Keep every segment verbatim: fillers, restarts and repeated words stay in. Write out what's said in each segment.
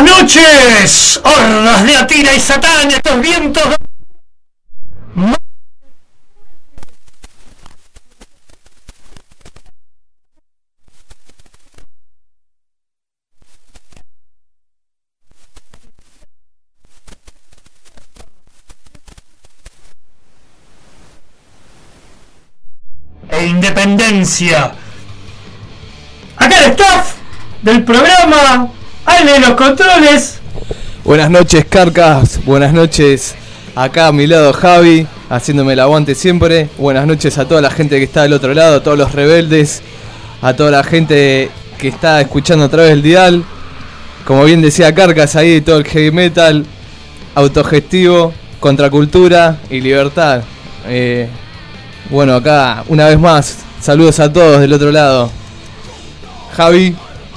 Buenas noches, hordas de Atira y Satán, estos vientos de... e independencia. Acá el staff del programa, Ale de los controles. Buenas noches, Carcas. Buenas noches. Acá a mi lado Javi, haciéndome el aguante siempre. Buenas noches a toda la gente que está del otro lado, a todos los rebeldes, a toda la gente que está escuchando a través del dial. Como bien decía Carcas ahí, todo el heavy metal, autogestivo, contracultura y libertad. Eh, bueno, acá una vez más, saludos a todos del otro lado. Javi.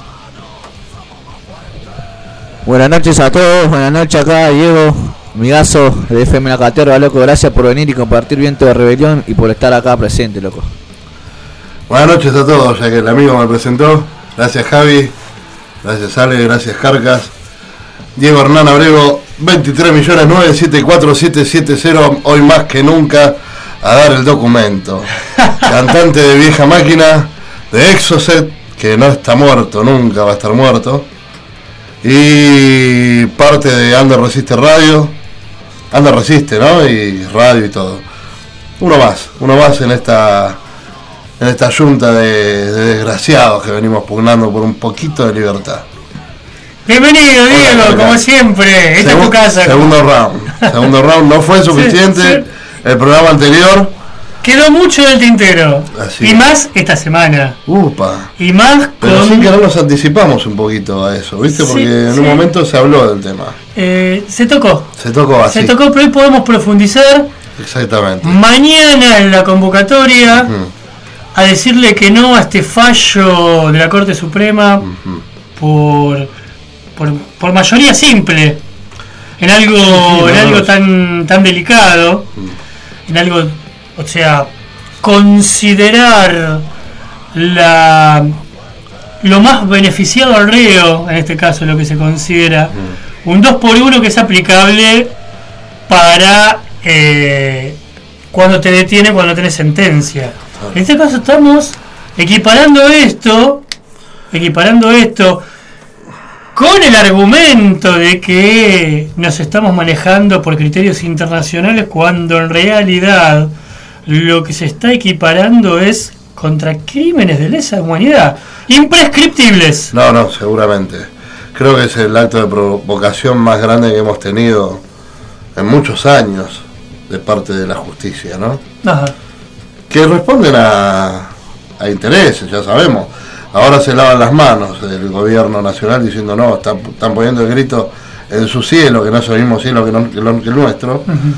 Buenas noches a todos, buenas noches acá Diego, amigazo de F M La Caterva, loco, gracias por venir y compartir Viento de Rebelión y por estar acá presente, loco. Buenas noches a todos, ya que el amigo me presentó. Gracias Javi, gracias Ale, gracias Carcas. Diego Hernán Abrego, veintitrés millones nueve siete cuatro siete siete cero, hoy más que nunca a dar el documento. Cantante de Vieja Máquina, de Exocet, que no está muerto, nunca va a estar muerto. Y parte de Under Resiste Radio, Under Resiste, ¿no? Y radio y todo. Uno más, uno más en esta en esta yunta de, de desgraciados que venimos pugnando por un poquito de libertad. Bienvenido, Diego, hola, como siempre. Esta Segu- es tu casa. Segundo round. Segundo round no fue suficiente. Sí, sí. El programa anterior quedó mucho del tintero. Así. Y más esta semana. Upa. Y más Pero con... sí que no nos anticipamos un poquito a eso, ¿viste? Porque sí, en sí. un momento se habló del tema. Eh, se tocó. Se tocó así. Se tocó, pero hoy podemos profundizar. Exactamente. Mañana en la convocatoria uh-huh. a decirle que no a este fallo de la Corte Suprema uh-huh. por, por por mayoría simple. En algo, sí, sí, en no, algo no. tan tan delicado. Uh-huh. En algo... O sea, considerar la lo más beneficiado al reo, en este caso lo que se considera, mm. un dos por uno que es aplicable para eh, cuando te detiene, cuando tenés sentencia. Ah. En este caso estamos equiparando esto, equiparando esto con el argumento de que nos estamos manejando por criterios internacionales cuando en realidad lo que se está equiparando es contra crímenes de lesa humanidad, imprescriptibles. No, no, seguramente. Creo que es el acto de provocación más grande que hemos tenido en muchos años de parte de la justicia, ¿no? Ajá. Que responden a, a intereses, ya sabemos. Ahora se lavan las manos del gobierno nacional diciendo no, están, están poniendo el grito en su cielo, que no es el mismo cielo que, no, que, lo, que el nuestro. Uh-huh.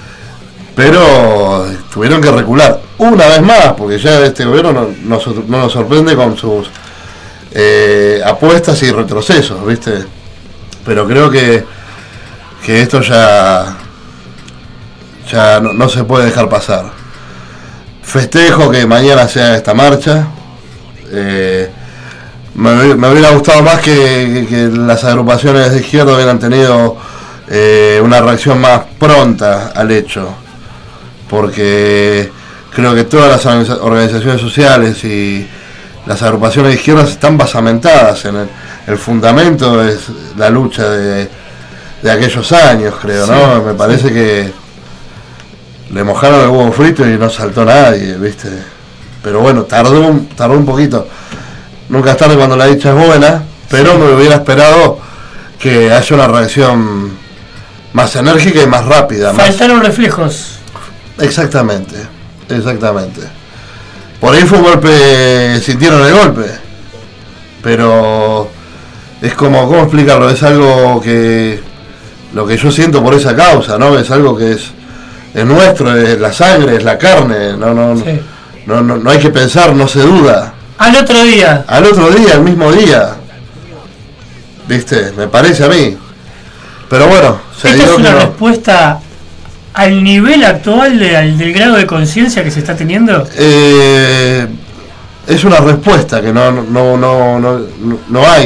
Pero tuvieron que recular una vez más, porque ya este gobierno no, no, no nos sorprende con sus eh, apuestas y retrocesos, ¿viste? Pero creo que, que esto ya, ya no, no se puede dejar pasar. Festejo que mañana sea esta marcha. Eh, me, me hubiera gustado más que, que, que las agrupaciones de izquierda hubieran tenido eh, una reacción más pronta al hecho, porque creo que todas las organizaciones sociales y las agrupaciones de izquierda están basamentadas en el, el fundamento es la lucha de, de aquellos años, creo, sí, ¿no? Me parece sí. que le mojaron el huevo frito y no saltó nadie, ¿viste? Pero bueno, tardó un, tardó un poquito. Nunca es tarde cuando la dicha es buena, pero sí. me hubiera esperado que haya una reacción más enérgica y más rápida. Faltaron más... reflejos. Exactamente, exactamente. Por ahí fue un golpe, sintieron el golpe, pero es como, ¿cómo explicarlo? Es algo que, lo que yo siento por esa causa, ¿no? Es algo que es, es nuestro, es la sangre, es la carne, no, no, sí. no, no, no hay que pensar, no se duda. Al otro día. Al otro día, al mismo día. ¿Viste? Me parece a mí. Pero bueno, se ¿Esta dio es una que no. respuesta al nivel actual de, al, del grado de conciencia que se está teniendo? Eh, es una respuesta que no, no, no, no, no hay.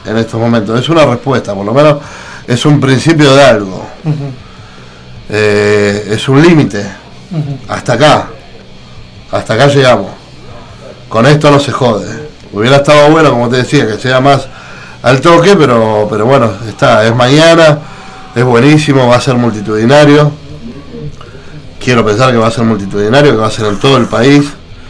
en estos momentos. Es una respuesta, por lo menos es un principio de algo. Uh-huh. Eh, es un límite. Uh-huh. Hasta acá. Hasta acá llegamos. Con esto no se jode. Hubiera estado bueno, como te decía, que sea más al toque, pero, pero bueno, está, es mañana, es buenísimo, va a ser multitudinario. Quiero pensar que va a ser multitudinario, que va a ser en todo el país.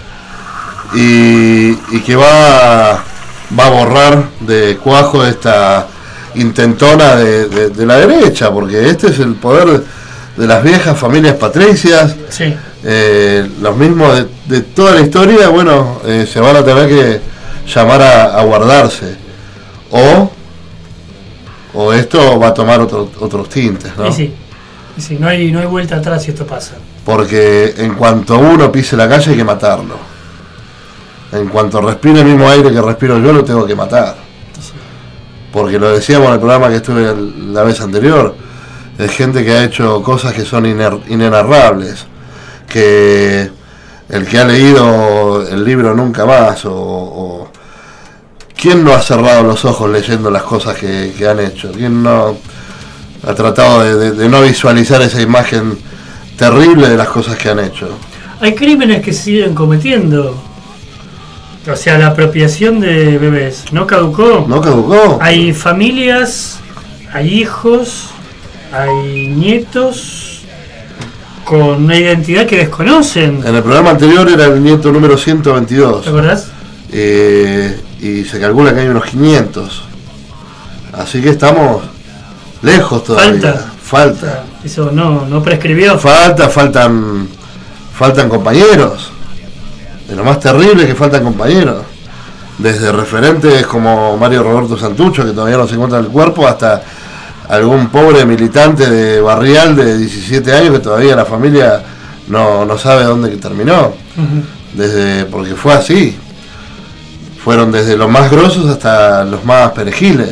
Y, y que va, va a borrar de cuajo esta intentona de, de, de la derecha, porque este es el poder de, de las viejas familias patricias. Sí. Eh, los mismos de, de toda la historia, bueno, eh, se van a tener que llamar a, a guardarse. O, o esto va a tomar otro, otros tintes, ¿no? Y sí, y sí, no hay, no hay vuelta atrás si esto pasa. Porque en cuanto uno pise la calle hay que matarlo. En cuanto respire el mismo aire que respiro yo, lo tengo que matar. Sí. Porque lo decíamos en el programa que estuve la vez anterior, es gente que ha hecho cosas que son iner, inenarrables. Que el que ha leído el libro Nunca Más, o, o ¿quién no ha cerrado los ojos leyendo las cosas que, que han hecho? ¿Quién no ha tratado de, de, de no visualizar esa imagen terrible de las cosas que han hecho? Hay crímenes que se siguen cometiendo. O sea, la apropiación de bebés no caducó. No caducó. Hay familias, hay hijos, hay nietos con una identidad que desconocen. En el programa anterior era el nieto número ciento veintidós. ¿Te acordás? Eh, y se calcula que hay unos quinientos. Así que estamos lejos todavía. Falta. Falta. Eso no, no prescribió. Falta, faltan, faltan compañeros. De lo más terrible es que faltan compañeros. Desde referentes como Mario Roberto Santucho, que todavía no se encuentra en el cuerpo, hasta algún pobre militante de barrial de diecisiete años que todavía la familia no, no sabe dónde terminó. Uh-huh. Desde, porque fue así. Fueron desde los más grosos hasta los más perejiles.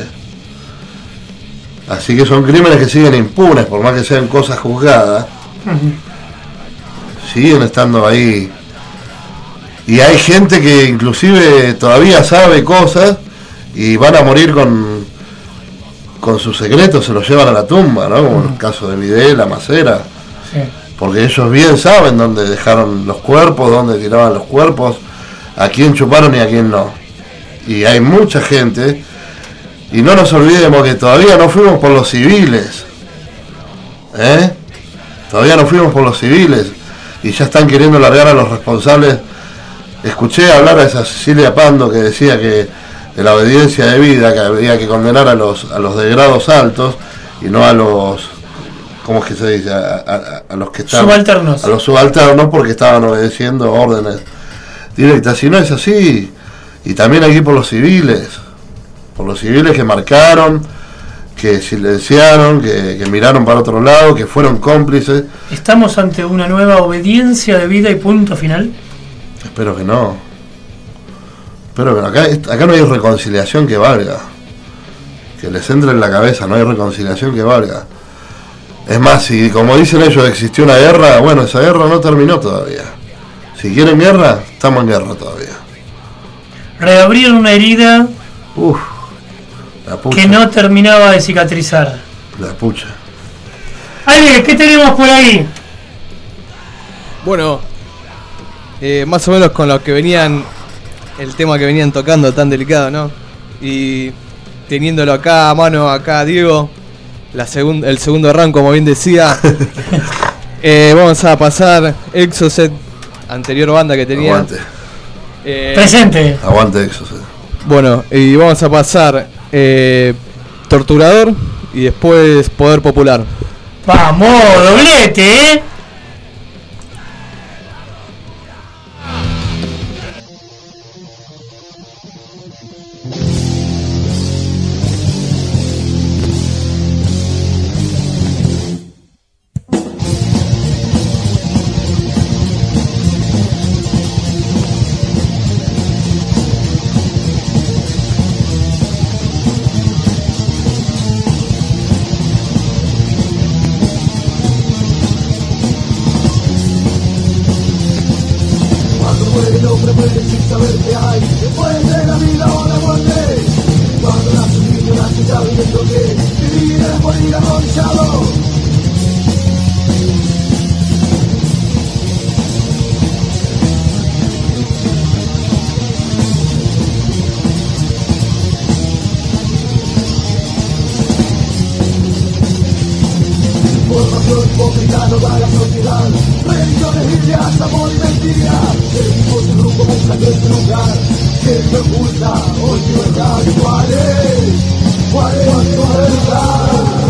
Así que son crímenes que siguen impunes, por más que sean cosas juzgadas. Uh-huh. Siguen estando ahí. Y hay gente que inclusive todavía sabe cosas y van a morir con con sus secretos, se los llevan a la tumba, ¿no? Como en el caso de Videla, Macera. Sí. Porque ellos bien saben dónde dejaron los cuerpos, dónde tiraban los cuerpos, a quién chuparon y a quién no. Y hay mucha gente, y no nos olvidemos que todavía no fuimos por los civiles, ¿eh? Todavía no fuimos por los civiles, y ya están queriendo largar a los responsables. Escuché hablar a esa Cecilia Pando que decía que de la obediencia de vida, que había que condenar a los a los de grados altos y no a los, ¿cómo es que se dice? A, a, a los que están subalternos. A los subalternos porque estaban obedeciendo órdenes directas. Y no es así. Y también aquí por los civiles, por los civiles que marcaron, que silenciaron, que, que miraron para otro lado, que fueron cómplices. ¿Estamos ante una nueva obediencia de vida y punto final? Espero que no. Pero bueno, acá, acá no hay reconciliación que valga. Que les entre en la cabeza, no hay reconciliación que valga. Es más, si como dicen ellos existió una guerra, bueno, esa guerra no terminó todavía. Si quieren guerra, estamos en guerra todavía. Reabrieron una herida Uf, la pucha. Que no terminaba de cicatrizar. La pucha. Ale, ¿qué tenemos por ahí? Bueno, eh, más o menos con lo que venían, el tema que venían tocando tan delicado, ¿no? Y teniéndolo acá a mano, acá Diego, la segun, el segundo round, como bien decía. eh, vamos a pasar Exocet, anterior banda que tenía. Aguante. Eh, Presente. Aguante Exocet. Bueno, y vamos a pasar eh, Torturador y después Poder Popular. Vamos, doblete, ¿eh? Sin saber qué hay después de la vida o la muerte, cuando la sabiendo que vivir es morir arrodillado. Formación hipócrita no da la sociedad, religiones, ideas, amor y mentira. Seguimos un grupo buscando este lugar que me oculta hoy mi verdad. ¿Cuál es? ¿Cuál es tu verdad?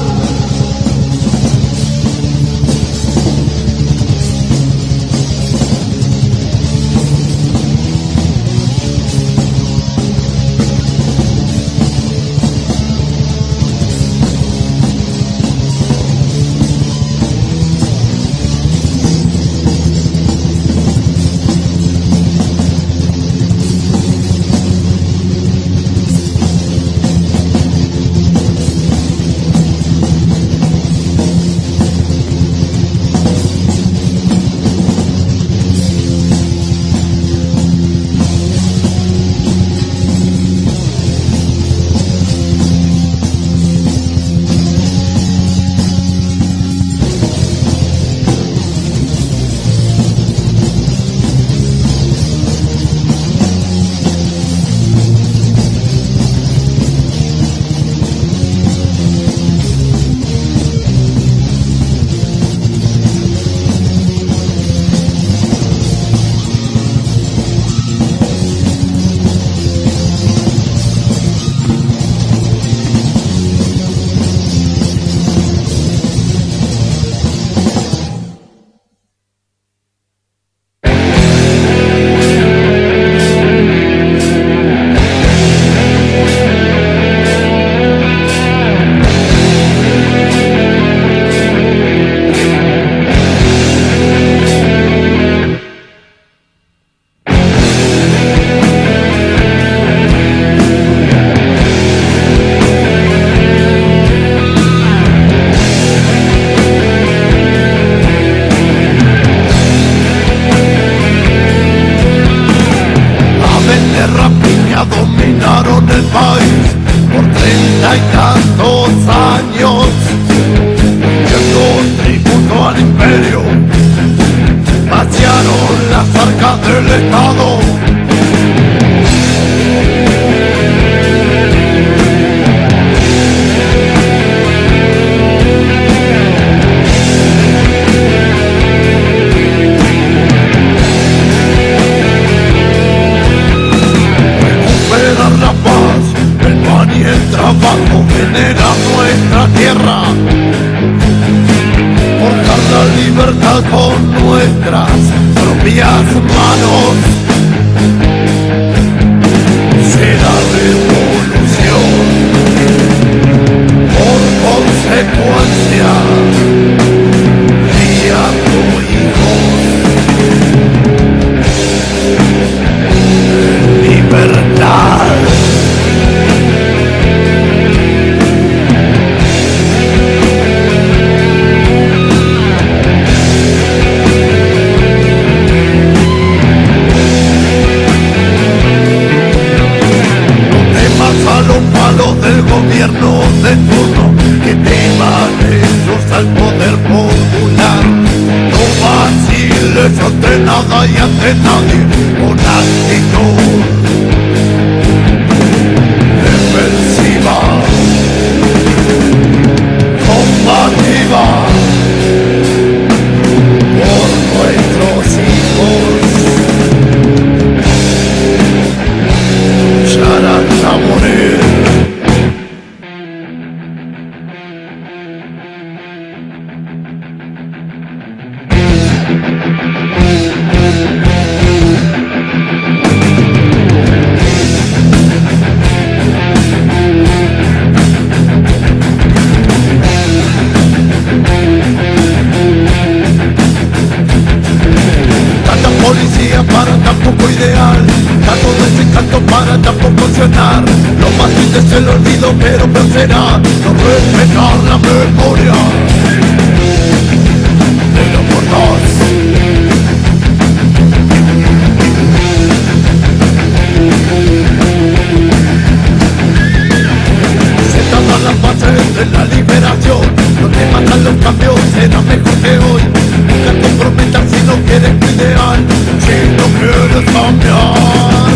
cambió, será mejor que hoy. Nunca te comprometas si no quieres tu ideal, si no quieres cambiar.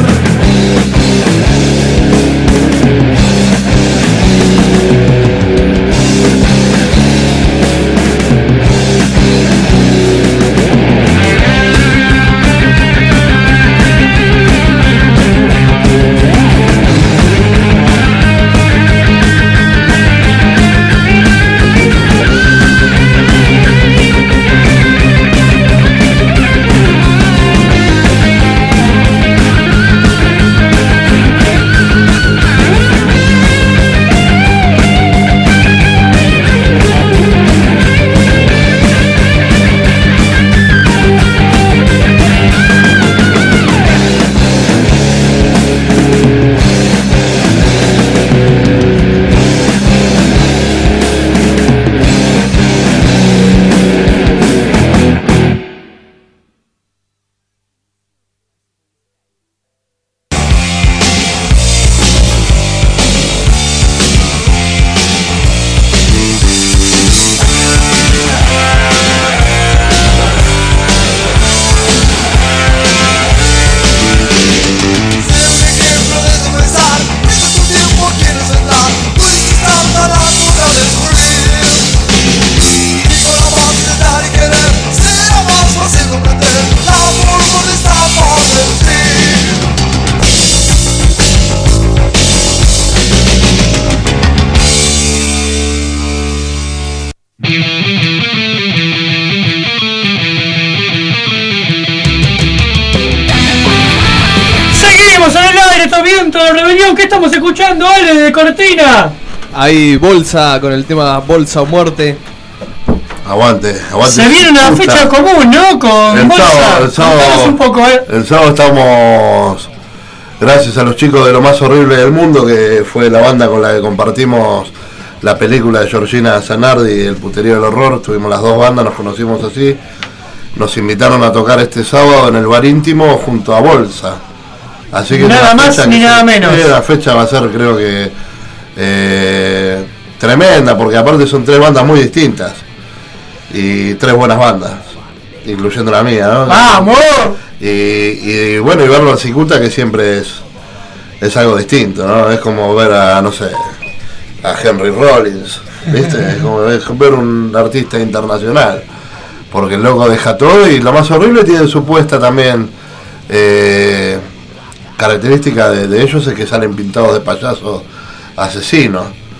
¿Qué estamos escuchando, Ale, de cortina? Hay Bolsa con el tema Bolsa o Muerte. Aguante, aguante. Se viene una Puta. fecha común, ¿no? Con El Bolsa. sábado, el sábado, Contanos un poco, ¿eh? el sábado estamos, gracias a los chicos de Lo Más Horrible del Mundo, que fue la banda con la que compartimos la película de Georgina Zanardi, El Puterío del Horror. Tuvimos las dos bandas, nos conocimos así. Nos invitaron a tocar este sábado en el bar íntimo junto a Bolsa. Así que nada más ni nada menos. La fecha va a ser, creo que, eh, tremenda, porque aparte son tres bandas muy distintas y tres buenas bandas, incluyendo la mía, ¿no? ¡Vamos! Y, y bueno, y verlo en Cicuta, que siempre es es algo distinto, ¿no? Es como ver a, no sé, a Henry Rollins, ¿viste? Es como ver, ver un artista internacional, porque el loco deja todo. Y Lo Más Horrible tiene su puesta también. Eh, característica de, de ellos es que salen pintados de payasos asesinos,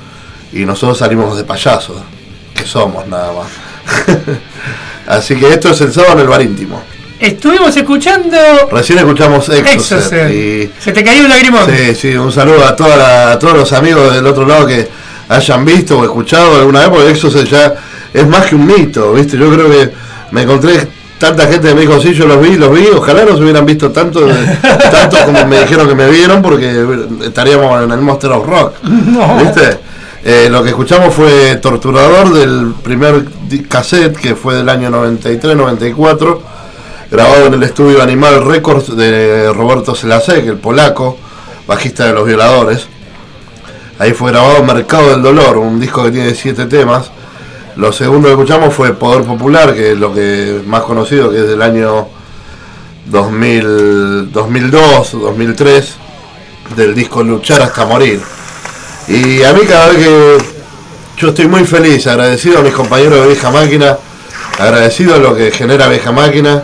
y nosotros salimos de payasos, que somos nada más. Así que esto es el sábado en el bar íntimo. Estuvimos escuchando. Recién escuchamos Exocet. Exocet. Y se te cayó un lagrimón. sí, sí, un saludo a, toda la, a todos los amigos del otro lado que hayan visto o escuchado alguna vez, porque Exocet ya es más que un mito, ¿viste? Yo creo que me encontré tanta gente que me dijo, sí, yo los vi, los vi, ojalá no se hubieran visto tanto, tanto como me dijeron que me vieron, porque estaríamos en el Monster of Rock, No. ¿viste? Eh, lo que escuchamos fue Torturador, del primer cassette, que fue del año noventa y tres noventa y cuatro, grabado en el estudio Animal Records de Roberto Selasek, el polaco, bajista de Los Violadores. Ahí fue grabado Mercado del Dolor, un disco que tiene siete temas. Lo segundo que escuchamos fue Poder Popular, que es lo que más conocido, que es del año dos mil, dos mil dos, dos mil tres, del disco Luchar hasta Morir. Y a mí cada vez que yo estoy muy feliz, agradecido a mis compañeros de Vieja Máquina, agradecido a lo que genera Vieja Máquina,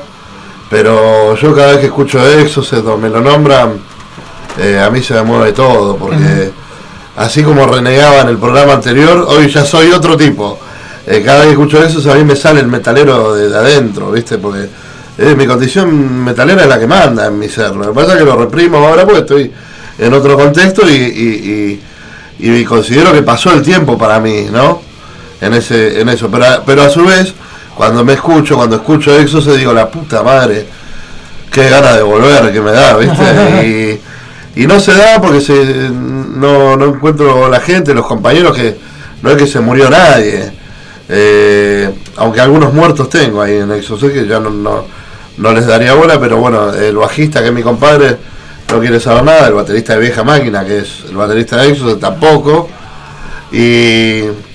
pero yo cada vez que escucho Exocet o me lo nombran, eh, a mí se me mueve todo, porque uh-huh. así como renegaba en el programa anterior, hoy ya soy otro tipo. Eh, cada vez que escucho eso, a mí me sale el metalero de, de adentro, ¿viste? Porque eh, mi condición metalera es la que manda en mi ser. Lo que pasa es que lo reprimo ahora porque estoy en otro contexto y, y, y, y considero que pasó el tiempo para mí, ¿no? En ese en eso. Pero, pero a su vez, cuando me escucho, cuando escucho eso, se digo, la puta madre, qué ganas de volver que me da, ¿viste? Y, y no se da porque se, no, no encuentro la gente, los compañeros, que no es que se murió nadie. Eh, aunque algunos muertos tengo ahí en Exocet, que ya no, no, no les daría bola, pero bueno, el bajista, que es mi compadre, no quiere saber nada, el baterista de Vieja Máquina, que es el baterista de Exocet, tampoco, y,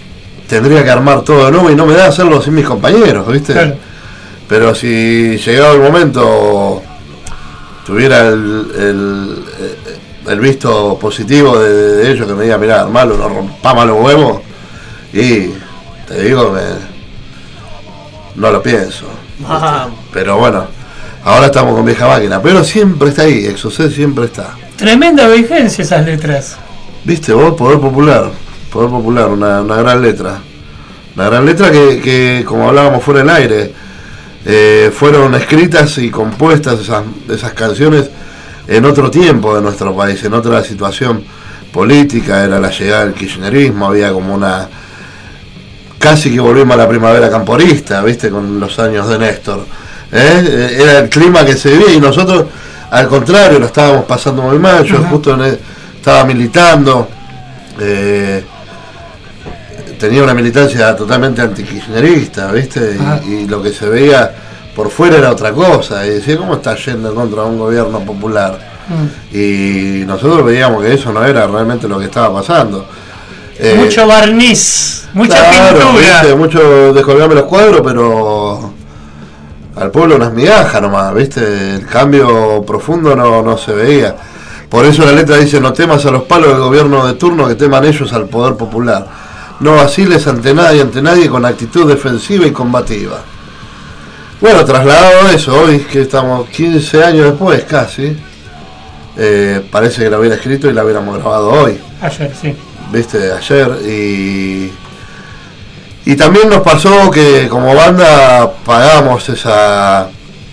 tendría que armar todo de nuevo y no me da hacerlo sin mis compañeros, ¿viste? Claro. Pero si llegado el momento tuviera el, el, el visto positivo de, de ellos que me diga, mirá, armalo, no rompamos los huevos, y te digo que no lo pienso. Ah. Pero bueno, ahora estamos con vieja máquina, pero siempre está ahí, Exocet siempre está. Tremenda vigencia esas letras. Viste vos, Poder Popular, Poder Popular, una, una gran letra. Una gran letra que, que como hablábamos fuera del aire, eh, fueron escritas y compuestas esas, esas canciones en otro tiempo de nuestro país, en otra situación política, era la llegada del kirchnerismo, había como una... Casi que volvimos a la primavera camporista, viste, con los años de Néstor. ¿Eh? Era el clima que se vivía y nosotros, al contrario, lo estábamos pasando muy mal. Yo uh-huh. justo en el, estaba militando, eh, tenía una militancia totalmente antikirchnerista, ¿viste? Uh-huh. Y, y lo que se veía por fuera era otra cosa. Y decía, ¿cómo está yendo contra un gobierno popular? Uh-huh. Y nosotros veíamos que eso no era realmente lo que estaba pasando. Eh, mucho barniz, mucha claro, pintura. ¿viste? Mucho descolgame los cuadros, pero al pueblo unas migajas nomás, ¿viste? El cambio profundo no, no se veía. Por eso la letra dice, no temas a los palos del gobierno de turno, que teman ellos al poder popular. No vaciles ante nadie, ante nadie, con actitud defensiva y combativa. Bueno, trasladado a eso, hoy que estamos quince años después, casi, eh, parece que la hubiera escrito y la hubiéramos grabado hoy. Ayer, sí. Viste, ayer, y y también nos pasó que como banda pagamos esa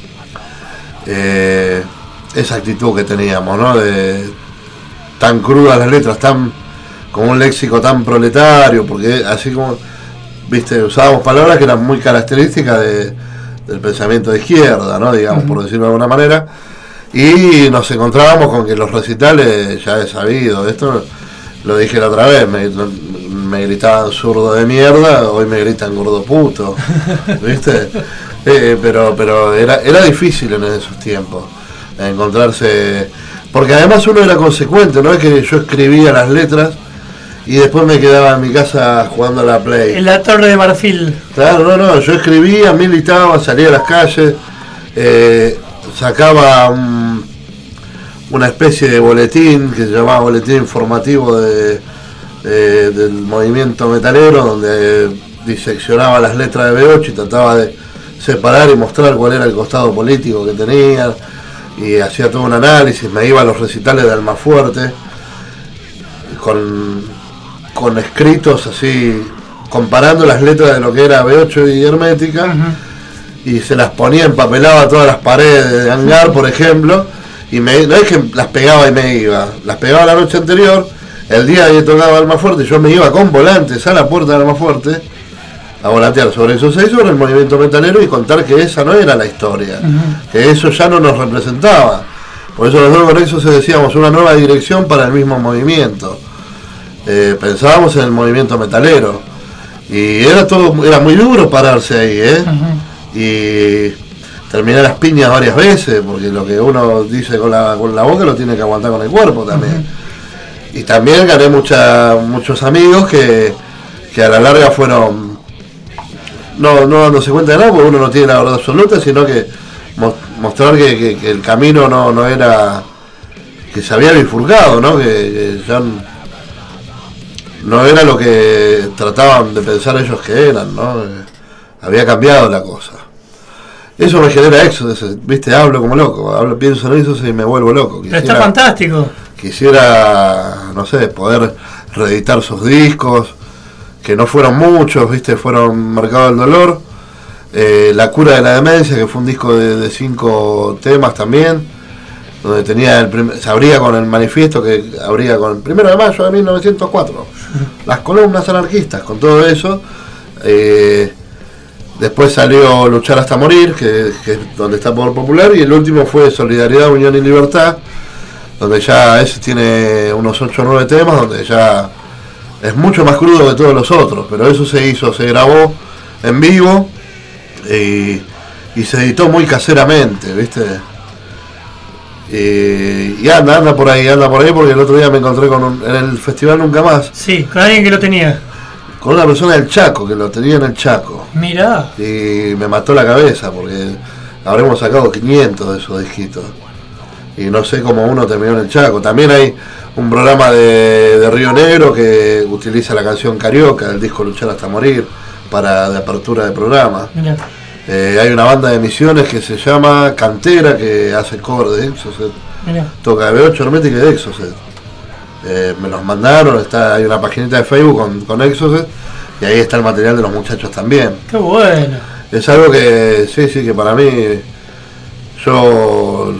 eh, esa actitud que teníamos, ¿no? De tan crudas las letras, tan con un léxico tan proletario, porque así como, viste, usábamos palabras que eran muy características de, del pensamiento de izquierda, ¿no? Digamos, uh-huh. por decirlo de alguna manera, y nos encontrábamos con que los recitales, ya he sabido, esto lo dije la otra vez, me, me gritaban zurdo de mierda, hoy me gritan gordo puto, ¿viste? Eh, pero pero era era difícil en esos tiempos encontrarse, porque además uno era consecuente, no es que yo escribía las letras y después me quedaba en mi casa jugando a la Play. En la Torre de Marfil. Claro, no, no, yo escribía, militaba, salía a las calles, eh, sacaba un... una especie de boletín que se llamaba boletín informativo de, de, del movimiento metalero, donde diseccionaba las letras de B ocho y trataba de separar y mostrar cuál era el costado político que tenían, y hacía todo un análisis. Me iba a los recitales de Almafuerte con, con escritos así, comparando las letras de lo que era B ocho y Hermética, uh-huh. y se las ponía, empapelaba todas las paredes de Hangar, por ejemplo. Y me, no es que las pegaba y me iba, las pegaba la noche anterior, el día que tocaba Almafuerte, yo me iba con volantes a la puerta de Almafuerte a volantear sobre esos seis, sobre el movimiento metalero, y contar que esa no era la historia, uh-huh. que eso ya no nos representaba. Por eso los dos con eso se decíamos una nueva dirección para el mismo movimiento. Eh, pensábamos en el movimiento metalero y era todo, era muy duro pararse ahí, ¿eh? Uh-huh. Y terminé las piñas varias veces, porque lo que uno dice con la, con la boca lo tiene que aguantar con el cuerpo también. Uh-huh. Y también gané mucha, muchos amigos que, que a la larga fueron, no, no dándose cuenta de nada, porque uno no tiene la verdad absoluta, sino que mo- mostrar que, que, que el camino no, no era, que se había bifurcado, ¿no? Que, que ya no era lo que trataban de pensar ellos que eran, ¿no? Eh, había cambiado la cosa. Eso me genera éxodo, viste, hablo como loco, hablo, pienso en eso y me vuelvo loco. Quisiera, está fantástico. Quisiera, no sé, poder reeditar sus discos, que no fueron muchos, viste, fueron Mercado del Dolor, eh, La Cura de la Demencia, que fue un disco de, de cinco temas también, donde tenía el prim- se abría con el manifiesto que abría con el primero de mayo de mil novecientos cuatro, las columnas anarquistas, con todo eso. eh, Después salió Luchar hasta morir, que, que es donde está Poder Popular, y el último fue Solidaridad, Unión y Libertad, donde ya ese tiene unos ocho o nueve temas, donde ya es mucho más crudo que todos los otros, pero eso se hizo, se grabó en vivo y, y se editó muy caseramente, ¿viste? Y, y anda, anda por ahí, anda por ahí, porque el otro día me encontré con un, en el festival Nunca Más. Sí, con alguien que lo tenía. con una persona del Chaco, que lo tenía en el Chaco. Mirá. Y me mató la cabeza, porque habremos sacado quinientos de esos disquitos. Y no sé cómo uno terminó en el Chaco. También hay un programa de, de Río Negro que utiliza la canción Carioca, del disco Luchar hasta morir, para de apertura de programa. Mirá. Eh, hay una banda de Misiones que se llama Cantera, que hace cover de Exocet. Mirá. Toca de B ocho Hermética y de Exocet. Eh, me los mandaron, está, hay una paginita de Facebook con, con Exocet, y ahí está el material de los muchachos también. Qué bueno. Es algo que, sí, sí, que para mí, yo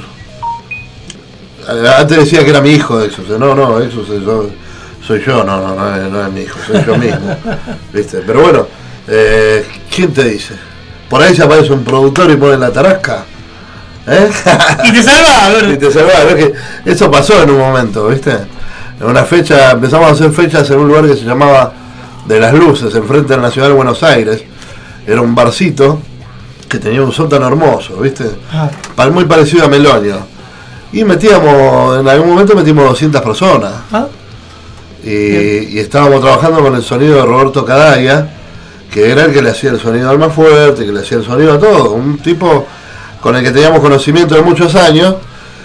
antes decía que era mi hijo de Exocet. No, no, Exocet yo, soy yo, no, no, no es, no es mi hijo, soy yo mismo. ¿Viste? Pero bueno, eh, ¿quién te dice? Por ahí se aparece un productor y pone la tarasca. ¿Eh? Y te salvás, y te salvás, ¿ves? Que eso pasó en un momento, ¿viste? En una fecha, empezamos a hacer fechas en un lugar que se llamaba De las Luces, enfrente del Nacional de Buenos Aires. Era un barcito que tenía un sótano hermoso, ¿viste? Ah. Muy parecido a Melonio. Y metíamos, en algún momento metimos doscientas personas. ¿Ah? Y, y estábamos trabajando con el sonido de Roberto Cadaya, que era el que le hacía el sonido al más fuerte, que le hacía el sonido a todo. Un tipo con el que teníamos conocimiento de muchos años.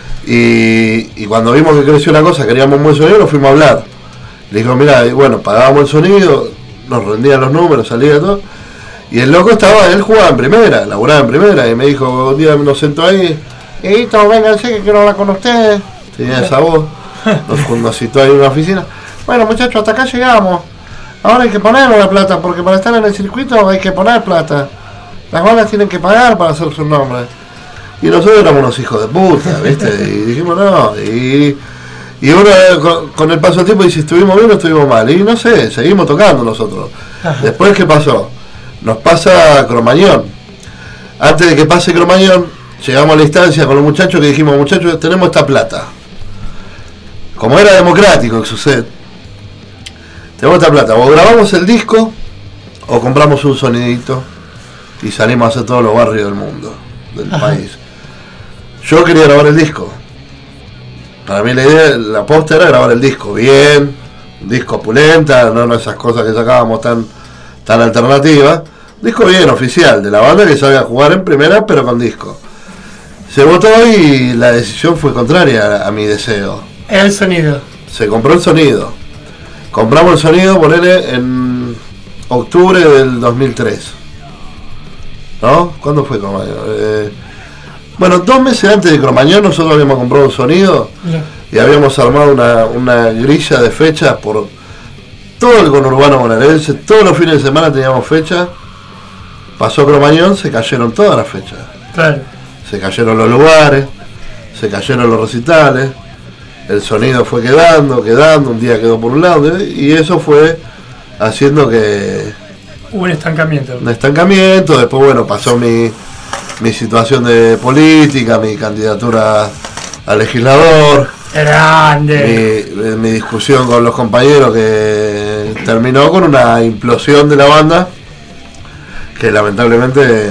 Y, y cuando vimos que creció la cosa, queríamos un buen sonido, nos fuimos a hablar. Le dijo, mira, y bueno, pagábamos el sonido, nos rendían los números, salía todo. Y el loco estaba, él jugaba en primera, laburaba en primera, y me dijo, un día nos sentó ahí, Edito, vénganse que quiero hablar con ustedes. Tenía esa voz, nos, nos citó ahí en una oficina. Bueno, muchachos, hasta acá llegamos. Ahora hay que poner la plata, porque para estar en el circuito hay que poner plata. Las bandas tienen que pagar para hacer sus nombres. Y nosotros éramos unos hijos de puta, ¿viste? Y dijimos, no, y, y uno con, con el paso del tiempo dice, estuvimos bien o estuvimos mal. Y no sé, seguimos tocando nosotros. Ajá. Después, ¿qué pasó? Nos pasa Cromañón. Antes de que pase Cromañón, llegamos a la instancia con los muchachos que dijimos, muchachos, tenemos esta plata. Como era democrático, que sucede. Tenemos esta plata, o grabamos el disco, o compramos un sonidito y salimos a hacer todos los barrios del mundo, del Ajá. país. Yo quería grabar el disco. Para mí la idea, la posta era grabar el disco bien, un disco opulenta, no, no esas cosas que sacábamos tan, tan alternativas. Un disco bien, oficial, de la banda que sabía jugar en primera, pero con disco. Se votó y la decisión fue contraria a, a mi deseo. El sonido. Se compró el sonido. Compramos el sonido, ponele, en octubre del dos mil tres. ¿No? ¿Cuándo fue Cromañón? Eh, bueno, dos meses antes de Cromañón nosotros habíamos comprado un sonido no. y habíamos armado una, una grilla de fechas por todo el conurbano bonaerense. Todos los fines de semana teníamos fechas. Pasó Cromañón, se cayeron todas las fechas. Claro. Se cayeron los lugares, se cayeron los recitales. El sonido fue quedando, quedando, un día quedó por un lado, y eso fue haciendo que... Hubo un estancamiento. Un estancamiento, después, bueno, pasó mi, mi situación de política, mi candidatura a legislador. Grande. Mi, mi discusión con los compañeros que terminó con una implosión de la banda, que lamentablemente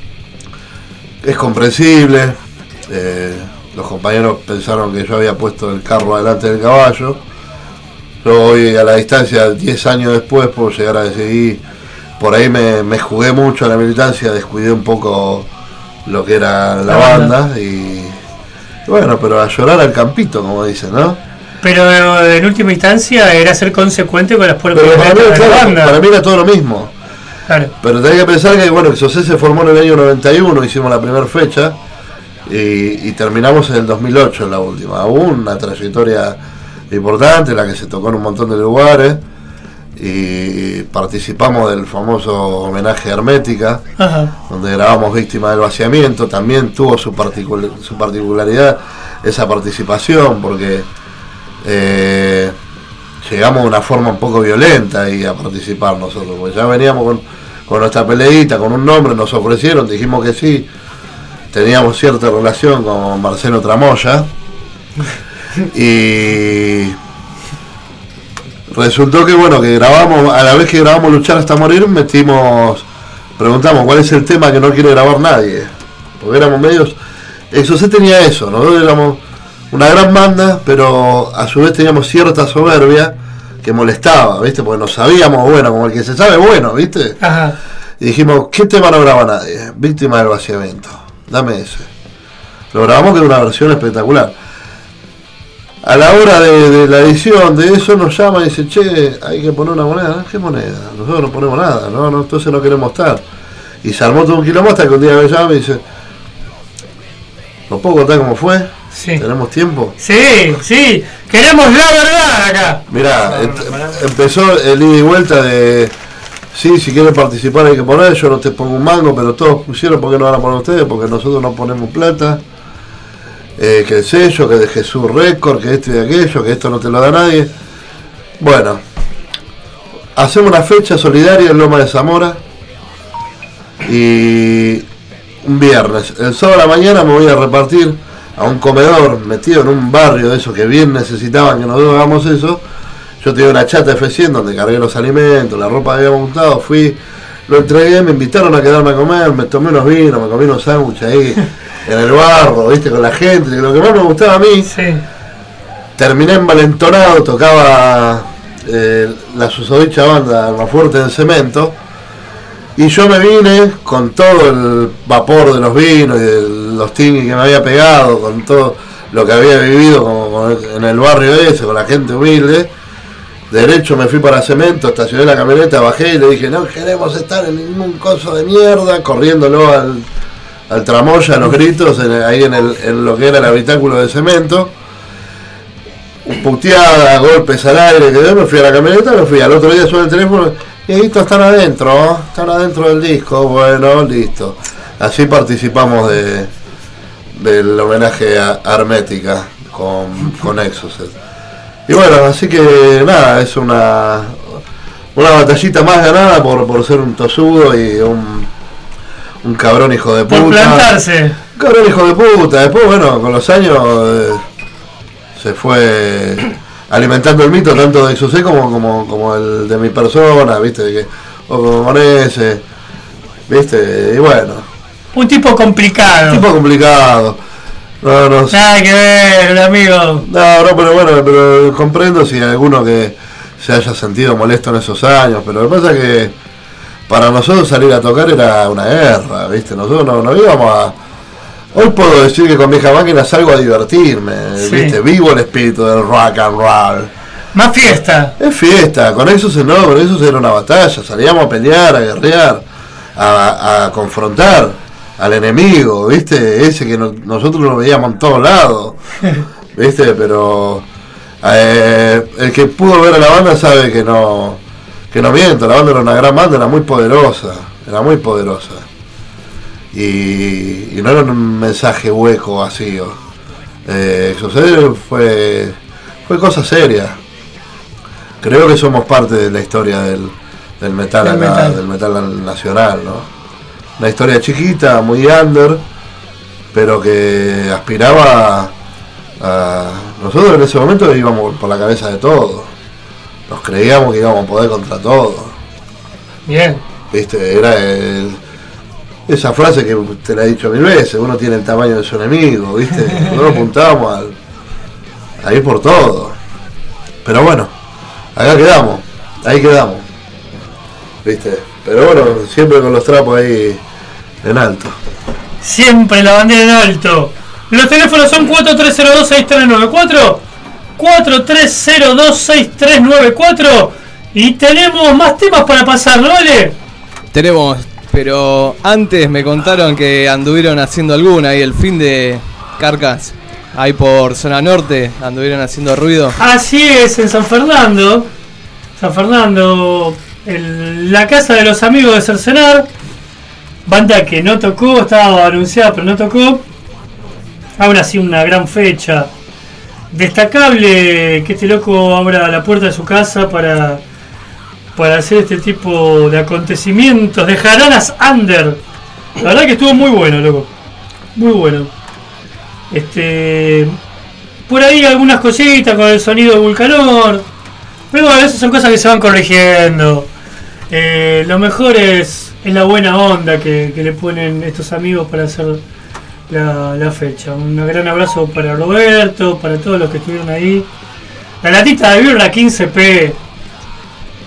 es comprensible. Eh, Los compañeros pensaron que yo había puesto el carro adelante del caballo. Yo hoy a la distancia, diez años después, puedo llegar a decidir. Por ahí me, me jugué mucho a la militancia, descuidé un poco lo que era la, la banda. banda y bueno, pero a llorar al campito, como dicen, ¿no? Pero en última instancia era ser consecuente con las puertas de la banda. Para mí era todo lo mismo. Claro. Pero tenés que pensar que, bueno, Exocet se formó en el año noventa y uno, hicimos la primera fecha. Y, y terminamos en el dos mil ocho en la última. Hubo una trayectoria importante, la que se tocó en un montón de lugares y participamos del famoso homenaje a Hermética. Ajá. Donde grabamos Víctima del Vaciamiento. También tuvo su, particul su particularidad esa participación, porque eh, llegamos de una forma un poco violenta y a participar nosotros, porque ya veníamos con, con nuestra peleita, con un nombre, nos ofrecieron, dijimos que sí. Teníamos cierta relación con Marcelo Tramoya y resultó que, bueno, que grabamos, a la vez que grabamos Luchar hasta morir, metimos, preguntamos cuál es el tema que no quiere grabar nadie, porque éramos medios, Exocet tenía eso, nosotros éramos una gran banda, pero a su vez teníamos cierta soberbia que molestaba, ¿viste? Porque no sabíamos, bueno, como el que se sabe bueno, ¿viste? Ajá. Y dijimos, ¿qué tema no graba nadie? Víctima del vaciamiento. Dame ese. Lo grabamos, que era una versión espectacular. A la hora de, de la edición de eso nos llama y dice, che, hay que poner una moneda. ¿Qué moneda? Nosotros no ponemos nada, ¿no? no entonces no queremos estar. Y se armó todo un kilómetro hasta que un día me llama y dice, ¿no puedo contar cómo fue? Sí. ¿Tenemos tiempo? Sí, sí, queremos la verdad acá. Mirá, em- empezó el ida y vuelta de, sí, si quieren participar hay que poner, yo no te pongo un mango, pero todos pusieron, ¿por qué no van a poner ustedes? Porque nosotros no ponemos plata. Eh, que el sello, que de Jesús Récord, que esto y aquello, que esto no te lo da nadie. Bueno, hacemos una fecha solidaria en Loma de Zamora y un viernes, el sábado a la mañana me voy a repartir a un comedor metido en un barrio de esos que bien necesitaban que nosotros hagamos eso. Yo tenía una chata F cien donde cargué los alimentos, la ropa que habíamos montado, fui, lo entregué, me invitaron a quedarme a comer, me tomé unos vinos, me comí unos sándwiches ahí en el barro, viste, con la gente, lo que más me gustaba a mí. Sí. Terminé envalentonado, tocaba eh, la susodicha banda Alma Fuerte en Cemento, y yo me vine con todo el vapor de los vinos y de los tinis que me había pegado, con todo lo que había vivido como, como en el barrio ese, con la gente humilde. Derecho me fui para Cemento, estacioné la camioneta, bajé y le dije, no queremos estar en ningún coso de mierda, corriéndolo al, al tramoya, a los gritos, en, ahí en, el, en lo que era el habitáculo de Cemento. Puteada, golpes al aire, que yo me fui a la camioneta, me fui al otro día, suena el teléfono, y ahí están adentro, están adentro del disco, bueno, listo. Así participamos de del homenaje a Hermética con, con Exocet. Y bueno, así que nada, es una una batallita más ganada por, por ser un tosudo y un, un cabrón hijo de puta. Por plantarse. Un cabrón hijo de puta. Después, bueno, con los años eh, se fue alimentando el mito tanto de Exocet como, como, como el de mi persona, viste, de que, o como con ese, viste, y bueno. Un tipo complicado. Un tipo complicado. No, no, Nada que ver, un amigo. no, no, pero bueno, pero comprendo si hay alguno que se haya sentido molesto en esos años, pero lo que pasa es que para nosotros salir a tocar era una guerra, ¿viste? Nosotros no, no íbamos a... Hoy puedo decir que con Vieja Máquina salgo a divertirme, Sí. ¿viste? Vivo el espíritu del rock and roll. Más fiesta. Es fiesta, con eso se no, con eso era una batalla, salíamos a pelear, a guerrear, a, a confrontar al enemigo, ¿viste? Ese que no, nosotros lo veíamos en todos lados, ¿viste? Pero eh, el que pudo ver a la banda sabe que no que no miento, la banda era una gran banda, era muy poderosa, era muy poderosa. Y, y no era un mensaje hueco, vacío. Eh, Exocet fue, fue cosa seria. Creo que somos parte de la historia del, del metal Del acá, metal. del metal nacional, ¿no? Una historia chiquita, muy under, pero que aspiraba a, a... Nosotros en ese momento íbamos por la cabeza de todo. Nos creíamos que íbamos a poder contra todo. Bien. ¿Viste? Era el, esa frase que te la he dicho mil veces, uno tiene el tamaño de su enemigo, ¿viste? Nosotros apuntábamos al, a ir por todo. Pero bueno, acá quedamos, ahí quedamos. ¿Viste? Pero bueno, siempre con los trapos ahí en alto. Siempre la bandera en alto. Los teléfonos son cuatro tres cero dos seis tres nueve cuatro, cuatro tres cero dos seis tres nueve cuatro, y tenemos más temas para pasar, ¿no, vale? Tenemos, pero antes me contaron que anduvieron haciendo alguna ahí el fin de Carcas, ahí por zona norte, anduvieron haciendo ruido. Así es, en San Fernando. San Fernando, el- la casa de los amigos de Cercenar. Banda que no tocó, estaba anunciada pero no tocó. Aún así una gran fecha. Destacable que este loco abra la puerta de su casa para, para hacer este tipo de acontecimientos de jaranas under. La verdad que estuvo muy bueno, loco. Muy bueno. Este, por ahí algunas cositas con el sonido de Vulcanor. Pero bueno, esas son cosas que se van corrigiendo. Eh, lo mejor es, es la buena onda que, que le ponen estos amigos para hacer la, la fecha. Un gran abrazo para Roberto, para todos los que estuvieron ahí. La latita de birra quince p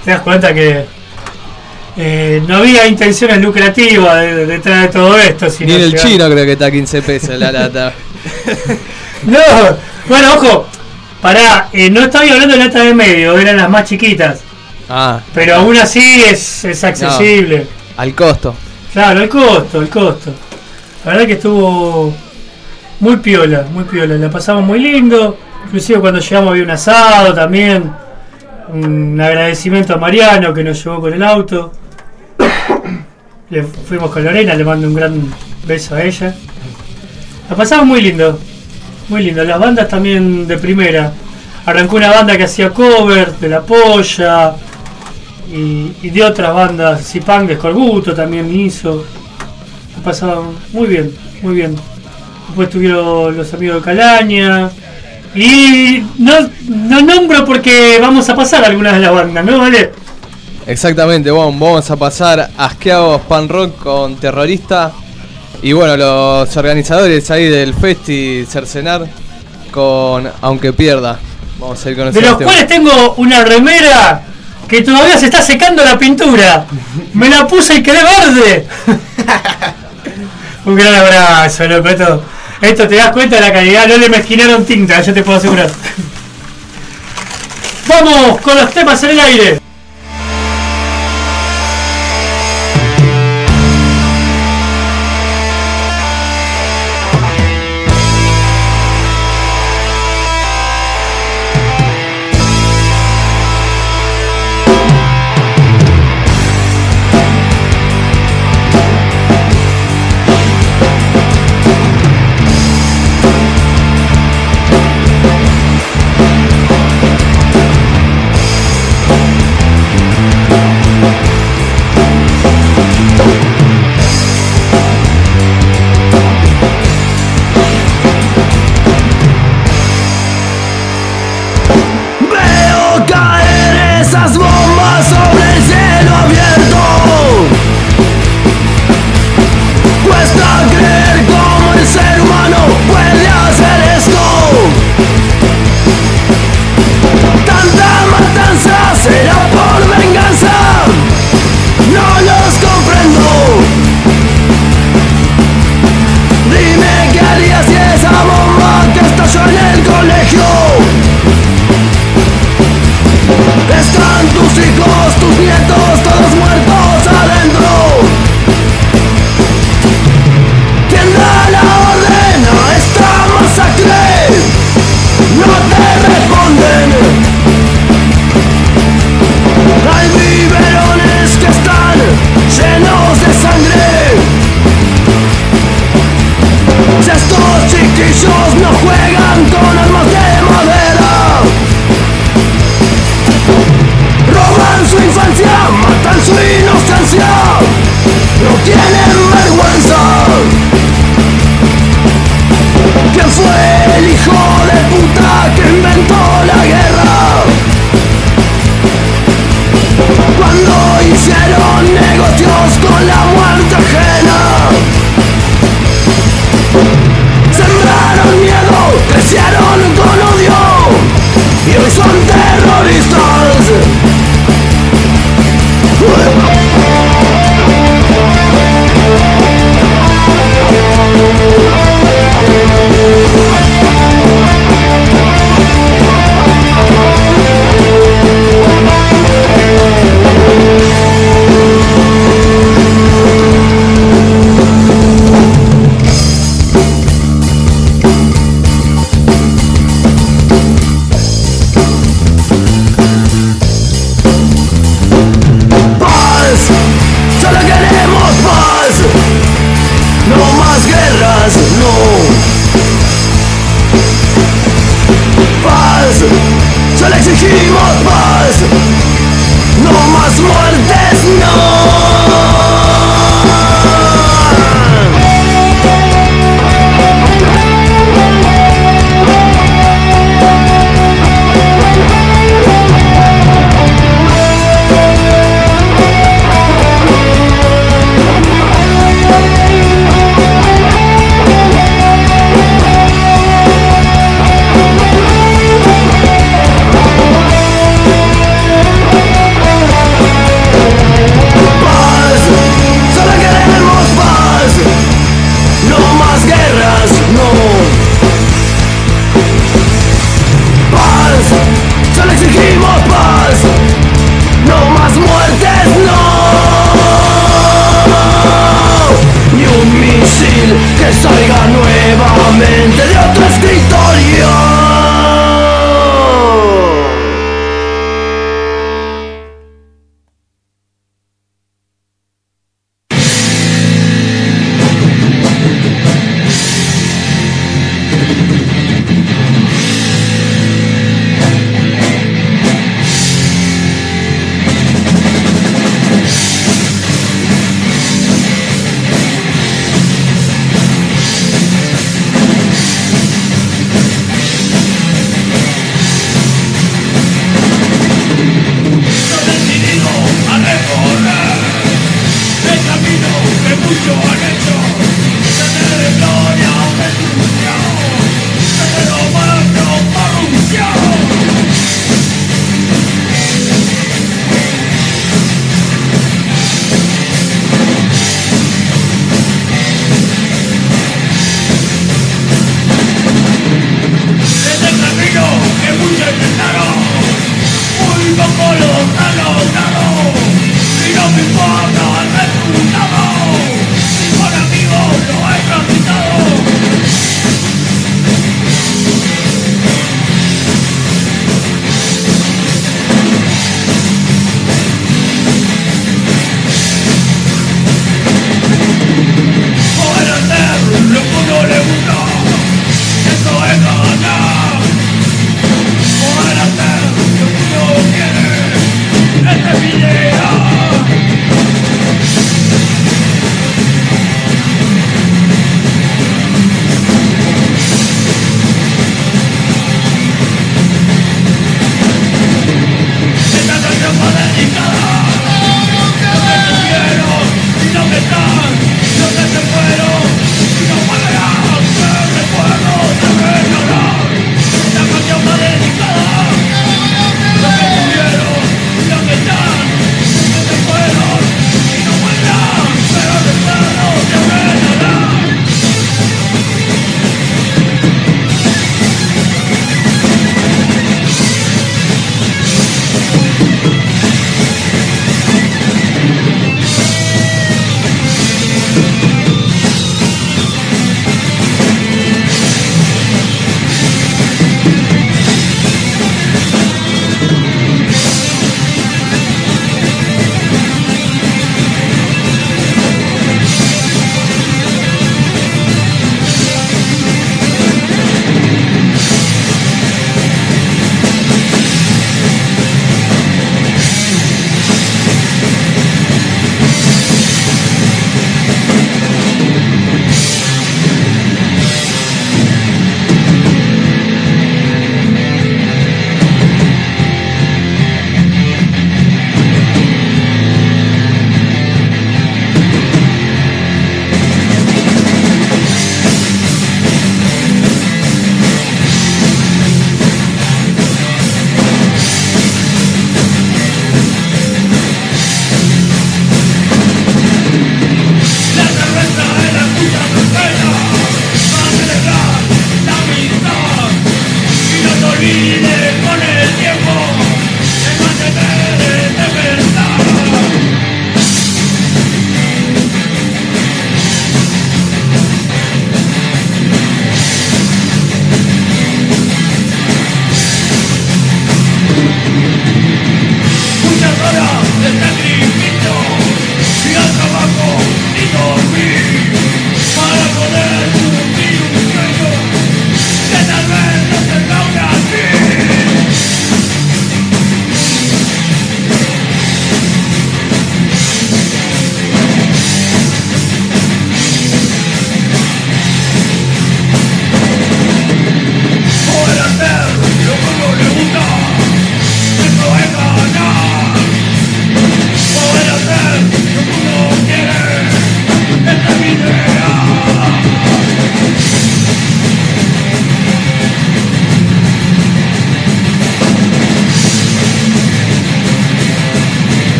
te das cuenta que eh, no había intenciones lucrativas de- detrás de todo esto. Sino Ni en el llegar- chino creo que está a quince pesos la lata. No, bueno, ojo, pará, eh, no estaba hablando de lata de medio, eran las más chiquitas. Ah, Pero aún así es, es accesible. al costo. Claro, el costo, el costo. La verdad que estuvo muy piola, muy piola. La pasamos muy lindo. Inclusive cuando llegamos había un asado también. Un agradecimiento a Mariano que nos llevó con el auto. Le fuimos con Lorena, le mando un gran beso a ella. La pasamos muy lindo. Muy lindo. Las bandas también de primera. Arrancó una banda que hacía cover de La Polla. Y, y de otras bandas, Zipang de Escorbuto también hizo. La pasaban muy bien, muy bien. Después estuvieron los amigos de Calaña. Y no, no nombro porque vamos a pasar algunas de las bandas, ¿no? ¿Vale? Exactamente, bueno, vamos a pasar Asqueados Pan Rock con Terrorista. Y bueno, los organizadores ahí del Festi Cercenar con Aunque Pierda. Vamos a ir con De ese los tema. cuales tengo una remera que todavía se está secando la pintura. Me la puse y quedé verde. Un gran abrazo, loco. Esto, esto te das cuenta de la calidad. No le mezquinaron tinta, yo te puedo asegurar. Vamos con los temas en el aire. Thank Y no me importa el resultado, si con a mí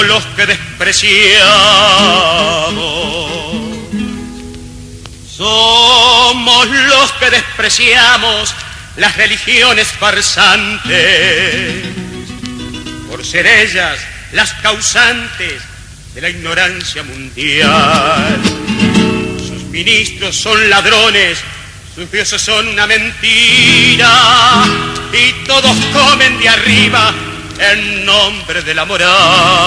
Somos los que despreciamos, somos los que despreciamos las religiones farsantes, por ser ellas las causantes de la ignorancia mundial. Sus ministros son ladrones, sus dioses son una mentira, y todos comen de arriba en nombre de la moral.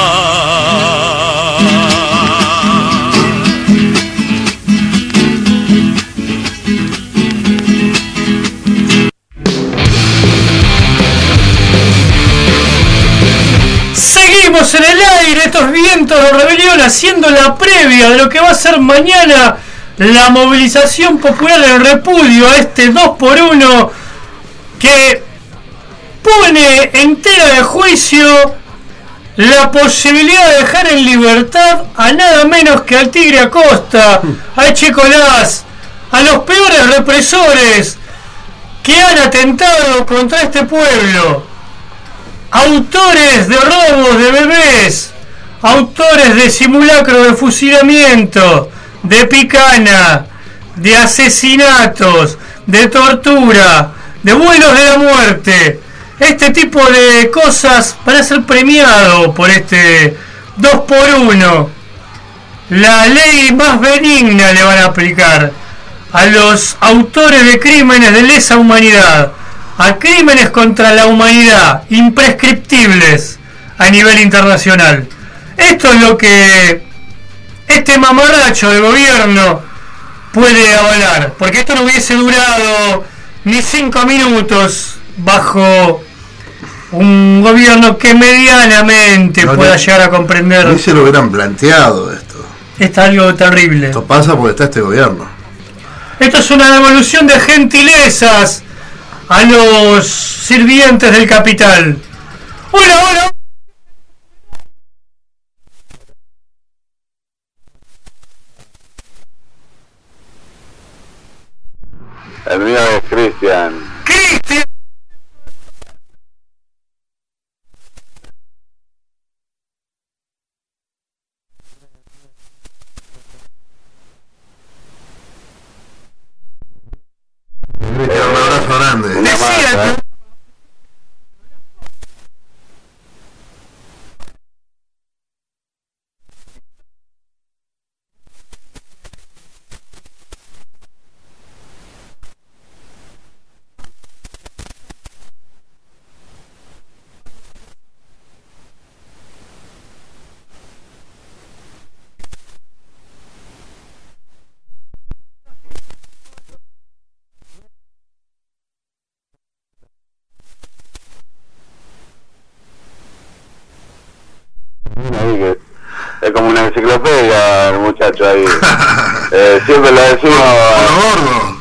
Seguimos en el aire, estos vientos de rebelión, haciendo la previa de lo que va a ser mañana la movilización popular en repudio a este dos por uno que pone entera de juicio la posibilidad de dejar en libertad a nada menos que al Tigre Acosta, a Echecolás, a los peores represores que han atentado contra este pueblo, autores de robos de bebés, autores de simulacro de fusilamiento, de picana, de asesinatos, de tortura, de vuelos de la muerte. Este tipo de cosas van a ser premiados por este dos por uno. La ley más benigna le van a aplicar a los autores de crímenes de lesa humanidad, a crímenes contra la humanidad imprescriptibles a nivel internacional. Esto es lo que este mamarracho de gobierno puede avalar, porque esto no hubiese durado ni cinco minutos bajo un gobierno que medianamente no, pueda ni, llegar a comprender. Ni se lo hubieran planteado esto. Esto es algo terrible. Esto pasa porque está este gobierno. Esto es una devolución de gentilezas a los sirvientes del capital. Hola, hola. El mío es Cristian. Cristian. Un abrazo grande. Una marca, ¿eh? Es como una enciclopedia el muchacho ahí. eh, siempre lo decimos. gordo.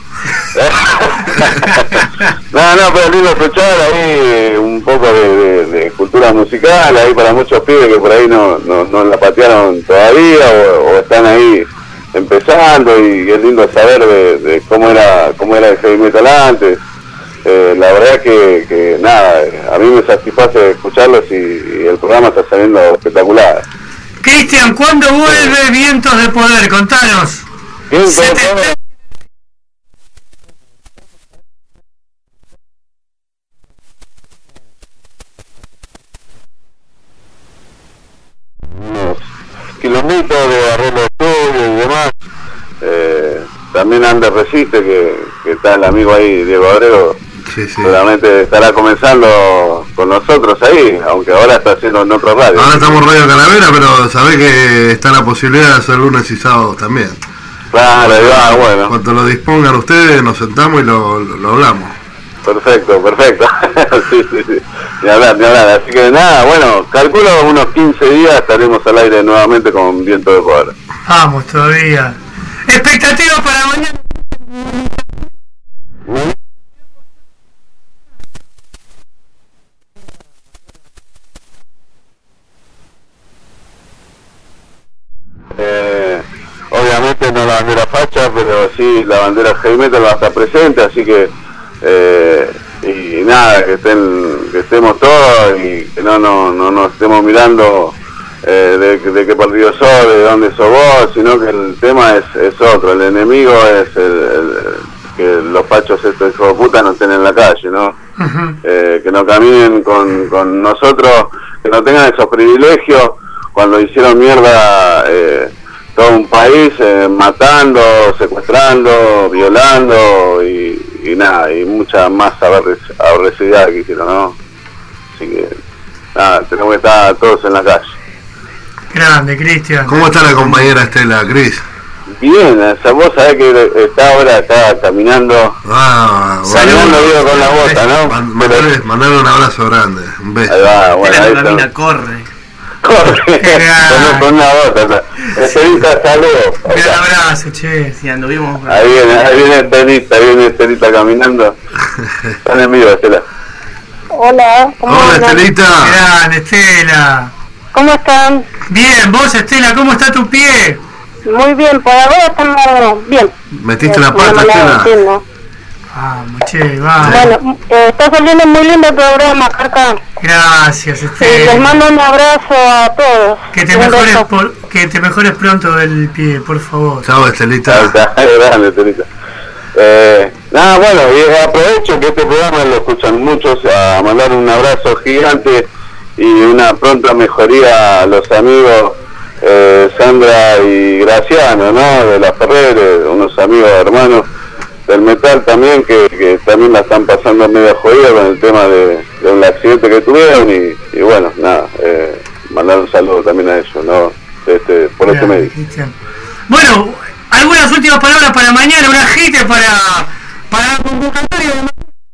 no, no, pero es lindo escuchar ahí un poco de, de, de cultura musical ahí para muchos pibes que por ahí no, no, no la patearon todavía o, o están ahí empezando, y es lindo saber de, de cómo era cómo era el heavy metal antes. Eh, la verdad que, que nada, a mí me satisface escucharlos y, y el programa está saliendo espectacular. Cristian, ¿cuándo vuelve Vientos de Poder? Contanos. Vientos de te... Poder. Unos kilómetros de arreglo de estudio y demás. Eh, también Ander Resiste, que, que está el amigo ahí, Diego Abrego. Sí, sí. Seguramente estará comenzando con nosotros ahí, aunque ahora está haciendo en otro radio. Ahora estamos en Radio Calavera, pero sabés que está la posibilidad de hacer lunes y sábados también. Claro, cuando, va, bueno. Cuando lo dispongan ustedes, nos sentamos y lo, lo, lo hablamos. Perfecto, perfecto. sí, sí, sí. Ni hablar, ni hablar. Así que nada, bueno, calculo unos quince días estaremos al aire nuevamente con Viento de Poder. Vamos todavía. Expectativa para mañana. Eh, obviamente no la bandera facha, pero sí la bandera heavy metal va a estar presente, así que eh, y, y nada, que estén, que estemos todos y que no, no, no nos estemos mirando eh, de, de qué partido sos, de dónde sos vos, sino que el tema es, es otro. El enemigo es el, el, que los pachos estos hijos de puta no estén en la calle, ¿no? Uh-huh. Eh, que no caminen con, con nosotros, que no tengan esos privilegios cuando hicieron mierda eh, todo un país, eh, matando, secuestrando, violando y, y nada, y mucha más aborrecibilidad que hicieron, ¿no? Así que nada, tenemos que estar todos en la calle. Grande, Cristian. ¿Cómo está la compañera Estela, Cris? Bien, o sea, vos sabés que está ahora acá caminando. Ah, caminando digo con la bota, ¿no? Man, mandarle, mandarle un abrazo grande, un beso. Ahí va, bueno, ahí la mina corre. Corre, con, con una bota. Estelita, saludos. Un abrazo, che. Si anduvimos. Ahí viene, ahí viene Estelita, ahí viene Estelita caminando. Están en vivo, Estela. Hola, ¿cómo Hola, andan? Estelita. Grande, Estela. ¿Cómo están? Bien, vos, Estela, ¿cómo está tu pie? Muy bien, por ahora estamos bien. ¿Metiste bien, la pata, Estela? Vamos, che, vamos. Bueno, eh, está saliendo muy lindo el programa, Carca. Gracias, Estela. Sí, les mando un abrazo a todos. Que te, mejores por, que te mejores pronto del pie, por favor. Chao, Estelita. Ahí está, grande, Estelita. Eh, nada, bueno, y aprovecho que este programa lo escuchan muchos, a mandar un abrazo gigante y una pronta mejoría a los amigos eh, Sandra y Graciano, ¿no? De la Ferrer, unos amigos hermanos del metal también, que, que también la están pasando medio jodida con el tema de, de un accidente que tuvieron y, y bueno, nada, eh, mandar un saludo también a ellos, ¿no? Este, por este medio. Cristian. Bueno, algunas últimas palabras para mañana, un agite para, para la convocatoria de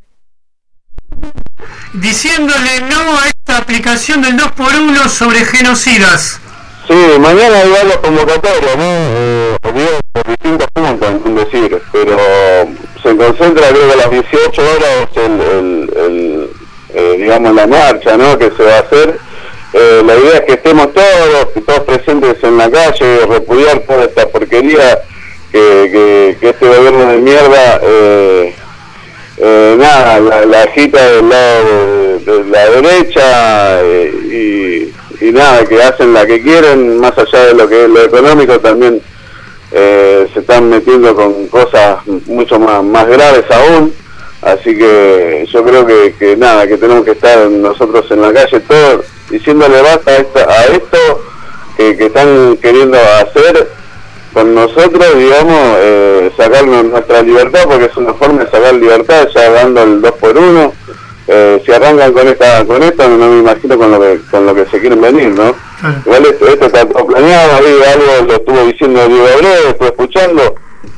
diciéndole no a esta aplicación del dos por uno sobre genocidas. Sí, mañana hay varias convocatorias, ¿no? Eh, por distintos puntos, en decir, pero se concentra creo que a las dieciocho horas el, el, el eh, digamos la marcha, ¿no? Que se va a hacer. Eh, la idea es que estemos todos, todos presentes en la calle, repudiar toda esta porquería que, que, que este gobierno de mierda, eh, eh, nada, la, la agita del lado de, de la derecha eh, y, y nada, que hacen la que quieren, más allá de lo que es lo económico, también eh, se están metiendo con cosas mucho más, más graves aún. Así que yo creo que, que nada, que tenemos que estar nosotros en la calle todos diciéndole basta a, esta, a esto que, que están queriendo hacer con nosotros, digamos, eh, sacarnos nuestra libertad, porque es una forma de sacar libertad, ya dando el dos por uno. Eh, si arrancan con esta con esto, no me imagino con lo que con lo que se quieren venir, ¿no? Ah. Igual esto, esto está todo planeado, ahí algo lo estuvo diciendo Diego Abreu, estuve escuchando.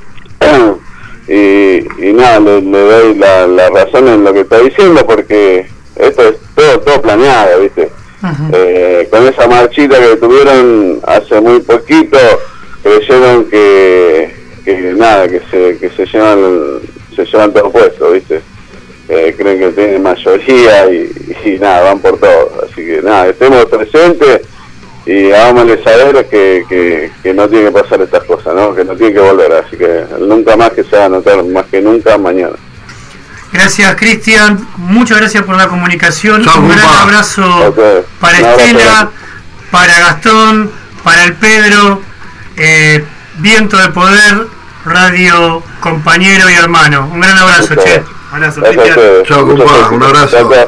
Y, y nada, le, le doy la, la razón en lo que está diciendo, porque esto es todo todo planeado, ¿viste? Uh-huh. Eh, con esa marchita que tuvieron hace muy poquito, creyeron que, que nada, que se que se llevan se llevan todo puesto, ¿viste? Eh, creen que tienen mayoría y, y nada, van por todo. Así que nada, estemos presentes y hagámosle saber que, que, que no tiene que pasar estas cosas, ¿no? Que no tiene que volver, así que nunca más que se va a notar, más que nunca mañana. Gracias, Cristian, muchas gracias por la comunicación. Chau, un gran compa. abrazo Okay. para Un abrazo. Estela, para Gastón, para el Pedro, eh, Viento de Poder, Radio Compañero y Hermano. Un gran abrazo, Okay. che. Abrazo, Gracias. Cristian. Chau, compa, un abrazo. Gracias.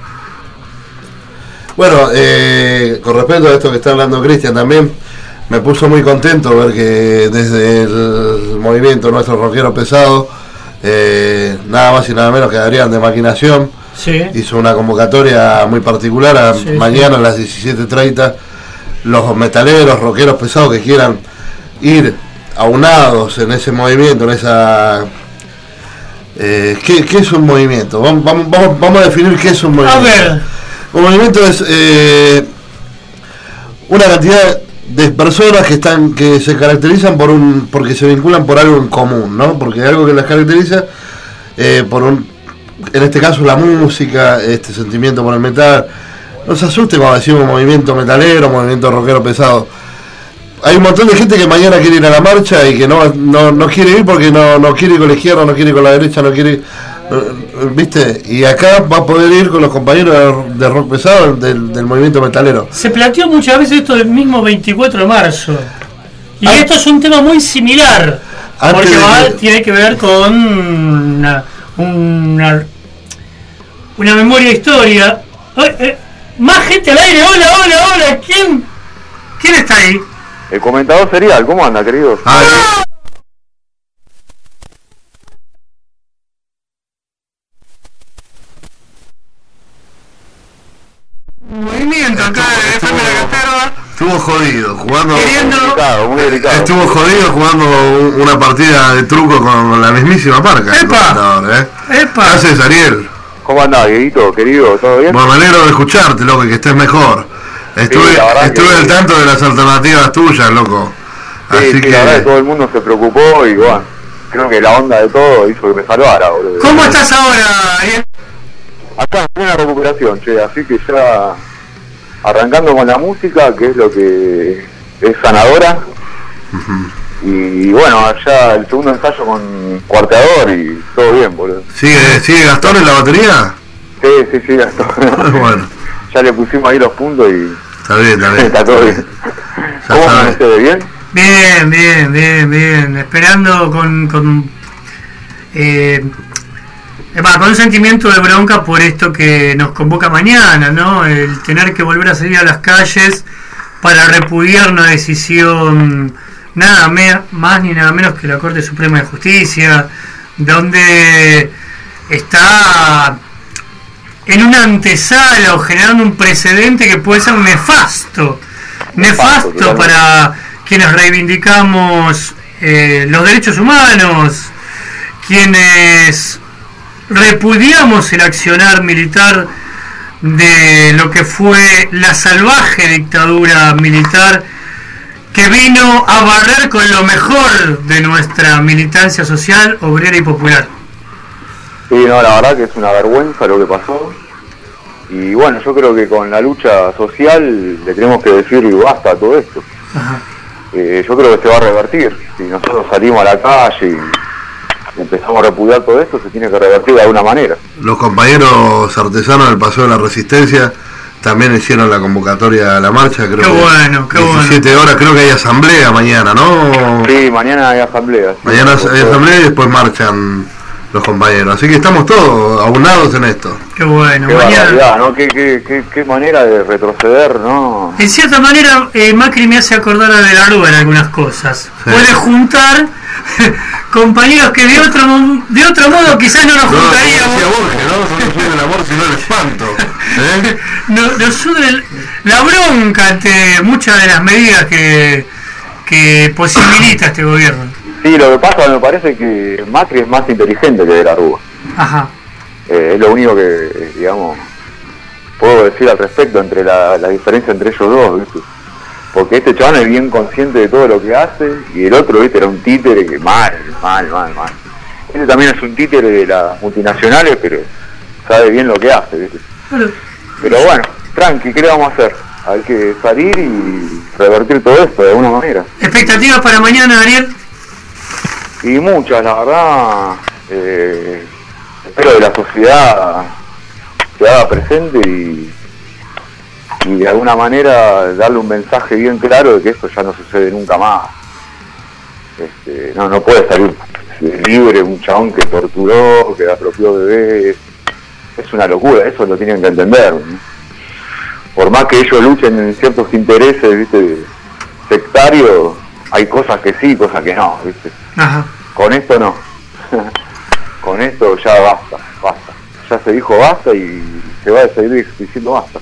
Bueno, eh, con respecto a esto que está hablando Cristian también, me puso muy contento ver que desde el movimiento nuestro rockero pesado, eh, nada más y nada menos que Adrián de Maquinación, Sí. hizo una convocatoria muy particular a Sí, mañana sí. a las diecisiete treinta. Los metaleros, rockeros pesados que quieran ir aunados en ese movimiento, en esa... Eh, ¿qué, ¿Qué es un movimiento? Vamos, vamos, vamos, vamos a definir qué es un movimiento. A ver. Un movimiento es eh, una cantidad de personas que están que se caracterizan por un porque se vinculan por algo en común, ¿no? Porque algo que las caracteriza eh, por un, en este caso la música, este sentimiento por el metal. No se asuste cuando decimos movimiento metalero, movimiento rockero pesado. Hay un montón de gente que mañana quiere ir a la marcha y que no no, no quiere ir porque no, no quiere ir con la izquierda, no quiere ir con la derecha, no quiere ir. ¿Viste? Y acá va a poder ir con los compañeros de rock pesado del, del movimiento metalero. Se planteó muchas veces esto del mismo veinticuatro de marzo. Y Ah. esto es un tema muy similar. Antes Porque de va, que- tiene que ver con una, una, una memoria de historia. Eh, eh, más gente al aire, hola, hola, hola. ¿Quién, quién está ahí? El comentador serial, ¿cómo anda, querido? Ah, Movimiento acá de F M La Caterva. estuvo jodido jugando. Queriendo- Muy delicado, muy delicado. Estuvo jodido jugando un- una partida de truco con, con la mismísima Parca. el ¡Epa! comentador, ¿eh? ¿Qué Epa. haces, Ariel? ¿Cómo andás, Dieguito, querido? ¿Todo bien? Bueno, me alegro de escucharte, loco, y que estés mejor. Estuve, Sí, la verdad estuve que- al tanto de las alternativas tuyas, loco. Sí, Así sí, que. la verdad que todo el mundo se preocupó y bueno, creo que la onda de todo hizo que me salvara, boludo. ¿Cómo estás ahora, Ariel? Acá en plena recuperación, che, así que ya arrancando con la música, que es lo que es sanadora. Y bueno, ya el segundo ensayo con cuarteador y todo bien, boludo. ¿Sigue, ¿Sigue Gastón en la batería? Sí, sí, sí, ya está. Bueno, Ya le pusimos ahí los puntos y está bien, está bien. está todo bien. Ya ¿Cómo sabes. están ustedes? ¿Bien? Bien, bien, bien, bien. Esperando con, con, eh, va, con un sentimiento de bronca por esto que nos convoca mañana, ¿no? El tener que volver a salir a las calles para repudiar una decisión nada me- más ni nada menos que la Corte Suprema de Justicia, donde está en una antesala o generando un precedente que puede ser nefasto, nefasto totalmente. para quienes reivindicamos eh, los derechos humanos, quienes repudiamos el accionar militar de lo que fue la salvaje dictadura militar que vino a barrer con lo mejor de nuestra militancia social, obrera y popular. Sí, no, la verdad que es una vergüenza lo que pasó. Y bueno, yo creo que con la lucha social le tenemos que decir basta a todo esto. Ajá. Eh, yo creo que se va a revertir. Si nosotros salimos a la calle y empezamos a repudiar todo esto, se tiene que revertir de alguna manera. Los compañeros artesanos del Paseo de la Resistencia también hicieron la convocatoria a la marcha, creo Qué que bueno, qué diecisiete horas, creo que hay asamblea mañana, ¿no? Sí, mañana hay asamblea. sí. Mañana hay asamblea y después marchan los compañeros. Así que estamos todos aunados en esto. Qué bueno. Qué Mañana, barbaridad, ¿no? Qué, qué, qué, qué manera de retroceder, ¿no? en cierta manera, eh, Macri me hace acordar a De la Rúa en algunas cosas. Sí. Puede juntar compañeros que de otro mo- de otro modo quizás no nos No, como juntaríamos. decía Borges, ¿no? No nos une el amor sino el espanto. ¿eh? No- nos une el- la bronca ante muchas de las medidas que, que posibilita este gobierno. Sí, lo que pasa me parece que Macri es más inteligente que De la Rúa. Ajá. Eh, es lo único que, eh, digamos, puedo decir al respecto entre la, la diferencia entre ellos dos, ¿viste? Porque este chabón es bien consciente de todo lo que hace y el otro, ¿viste? Era un títere que mal, mal, mal, mal. Este también es un títere de las multinacionales, pero sabe bien lo que hace, ¿viste? Bueno, Pero bueno, tranqui, ¿qué le vamos a hacer? Hay que salir y revertir todo esto de alguna manera. ¿expectativas para mañana, Ariel? Y muchas, la verdad, eh, espero que la sociedad se haga presente y, y de alguna manera darle un mensaje bien claro de que esto ya no sucede nunca más. Este, no, no puede salir libre un chabón que torturó, que apropió bebés. Es una locura, eso lo tienen que entender, ¿no? Por más que ellos luchen en ciertos intereses, ¿viste? Sectarios, hay cosas que sí, cosas que no, ¿viste? Ajá. Con esto no. Con esto ya basta, basta. Ya se dijo basta y se va a seguir diciendo basta.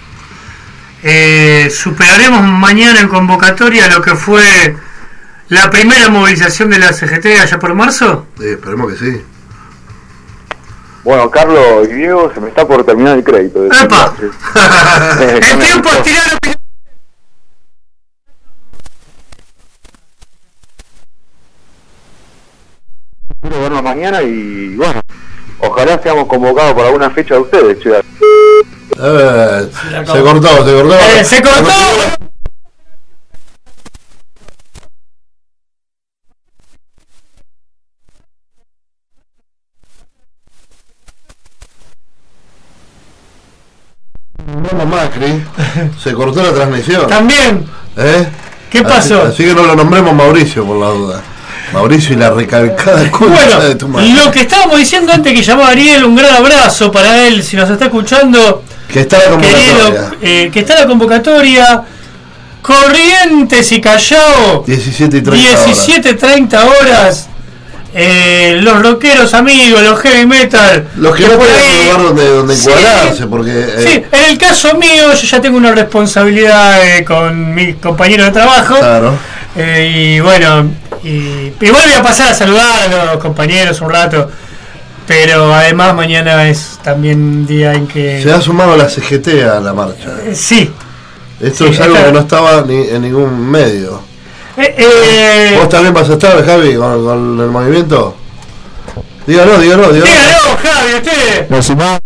Eh, superaremos mañana en convocatoria lo que fue la primera movilización de la C G T allá por marzo. Eh, esperemos que sí. Bueno, Carlos y Diego, se me está por terminar el crédito. de esta ¡Epa! clase. Eh, ya El me tiempo es asustó. tirar. Espero vernos mañana y bueno, ojalá seamos convocados por alguna fecha de ustedes, che. Eh, se cortó, se cortó. Eh, se cortó. nombramos Macri, se cortó la transmisión. También. ¿Eh? ¿Qué pasó? Así, así que no lo nombremos Mauricio por la duda. Mauricio y la recalcada concha bueno, de tu madre. Lo que estábamos diciendo antes que llamó a Ariel, un gran abrazo para él, si nos está escuchando. Que está la convocatoria. Querido, eh, que está la convocatoria. Corrientes y Callao. diecisiete y treinta diecisiete treinta horas. Eh, los rockeros amigos, los heavy metal. Los que, que no tienen lugar donde, donde sí, encuadrarse, porque... Eh, sí, en el caso mío, yo ya tengo una responsabilidad eh, con mis compañeros de trabajo. Claro. Eh, y bueno, y, igual voy a pasar a saludar a los compañeros un rato. Pero además mañana es también un día en que... Se ha sumado la C G T a la marcha. Eh, sí. Esto sí, es algo esta... que no estaba ni en ningún medio. Eh, eh... ¿Vos también vas a estar, Javi, con, con el movimiento? Dígalo, dígalo, dígalo. Dígalo, Javi, usted. Nos sumamos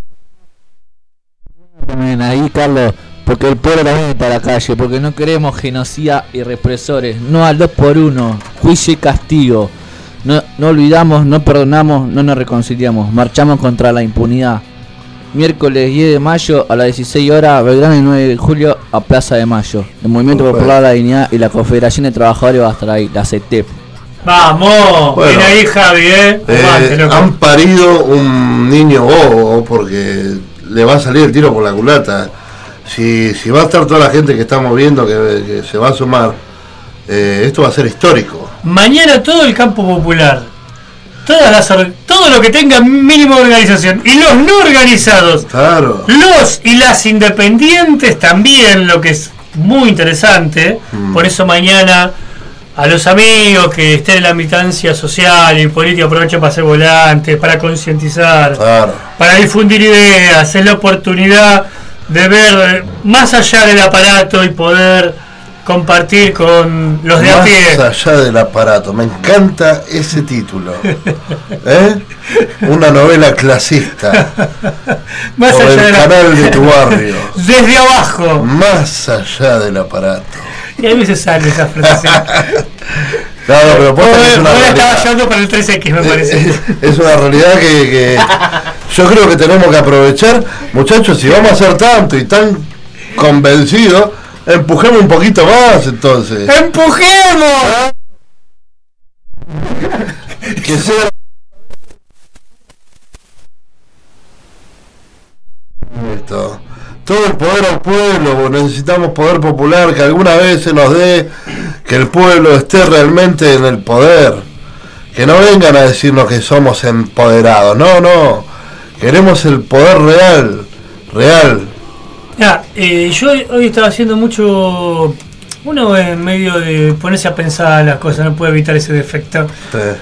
también ahí, Carlos, porque el pueblo también está a la calle, porque no queremos genocida y represores, no al dos por uno, juicio y castigo. No, no olvidamos, no perdonamos, no nos reconciliamos. Marchamos contra la impunidad. Miércoles diez de mayo a las dieciséis horas, Belgrano, y nueve de julio a Plaza de Mayo. El Movimiento Perfecto. Popular de la Dignidad y la Confederación de Trabajadores va a estar ahí, la C E T E P. Vamos, Bueno, ven ahí, Javi, eh. eh Aguante, loco. han parido un niño bobo porque le va a salir el tiro por la culata. Si, si va a estar toda la gente que estamos viendo que, que se va a sumar, eh, esto va a ser histórico. Mañana todo el campo popular, todas las or- todo lo que tenga mínimo de organización y los no organizados, Claro. los y las independientes también, lo que es muy interesante. Mm. Por eso mañana a los amigos que estén en la militancia social y política aprovechen para hacer volantes, para concientizar, Claro. para difundir ideas, es la oportunidad de ver más allá del aparato y poder compartir con los de a pie. Más allá del aparato. Me encanta ese título. ¿Eh? Una novela clasista. Más Por allá el de la- canal de tu barrio. Desde abajo. Más allá del aparato. Y a veces sale esa frase. Claro, pero posta que es una Ahora estaba realidad. llevando para el tres equis, me Es, parece. es una realidad que, que yo creo que tenemos que aprovechar. Muchachos, si vamos a hacer tanto y tan convencidos, empujemos un poquito más entonces. ¡Empujemos! Que sea esto. Todo el poder al pueblo, necesitamos poder popular, que alguna vez se nos dé, que el pueblo esté realmente en el poder, que no vengan a decirnos que somos empoderados, no, no, queremos el poder real, real. Ya, eh, yo hoy estaba haciendo mucho. Uno en medio de ponerse a pensar las cosas, no puede evitar ese defecto. Eh,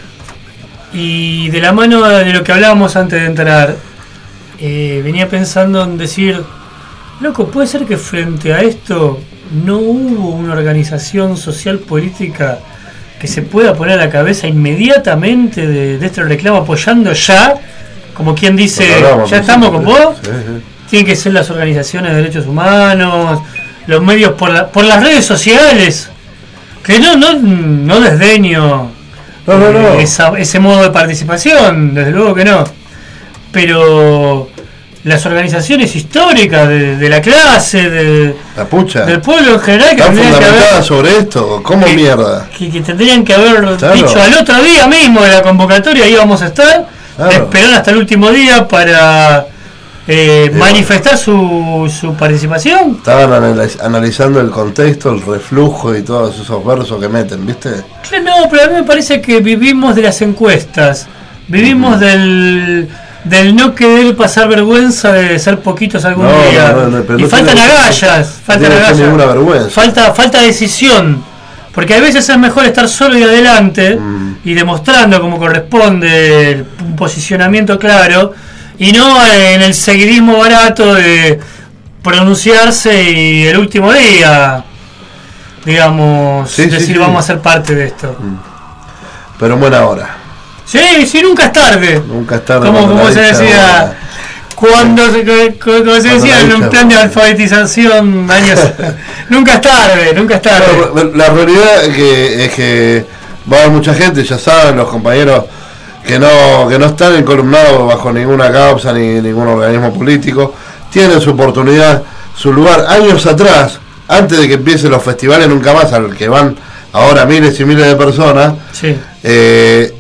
Y de la mano de lo que hablábamos antes de entrar, eh, venía pensando en decir, loco, puede ser que frente a esto no hubo una organización social política que se pueda poner a la cabeza inmediatamente de, de este reclamo, apoyando ya, como quien dice, lo hablamos, ya estamos con vos. sí, sí. Tienen que ser las organizaciones de derechos humanos, los medios por, la, por las redes sociales, que no, no, no desdeño No, no, no. eh, esa- ese modo de participación, desde luego que no, pero las organizaciones históricas de, de la clase, de, La pucha. del pueblo en general, que Está tendrían que fundamentada haber, sobre esto, ¿cómo que- mierda? que, que tendrían que haber Claro. dicho al otro día mismo de la convocatoria, ahí vamos a estar, Claro. esperar hasta el último día para eh, Sí, manifestar su, su participación. Estaban analiz- analizando el contexto, el reflujo y todos esos versos que meten, ¿viste? Claro, no, pero a mí me parece que vivimos de las encuestas, vivimos del, del no querer pasar vergüenza de ser poquitos algún No, día. no, no, pero y no faltan tiene- agallas, no faltan tiene agallas. ninguna vergüenza. Falta, falta decisión. Porque a veces es mejor estar solo y adelante Mm. y demostrando como corresponde un posicionamiento claro y no en el seguidismo barato de pronunciarse y el último día, digamos, Sí, sí, decir sí. vamos a ser parte de esto. Pero en buena hora. Sí, sí, nunca es tarde. Nunca es tarde. Como, cuando como la se dicha decía, buena. cuando se, como como se Cuando decía la en un dicha plan de buena. alfabetización años. Nunca es tarde, nunca es tarde. Claro, la realidad es que, es que va a haber mucha gente, ya saben los compañeros, que no, que no están encolumnados bajo ninguna causa ni ningún organismo político, tienen su oportunidad, su lugar años atrás, antes de que empiecen los festivales Nunca Más, al que van ahora miles y miles de personas. Sí. Eh,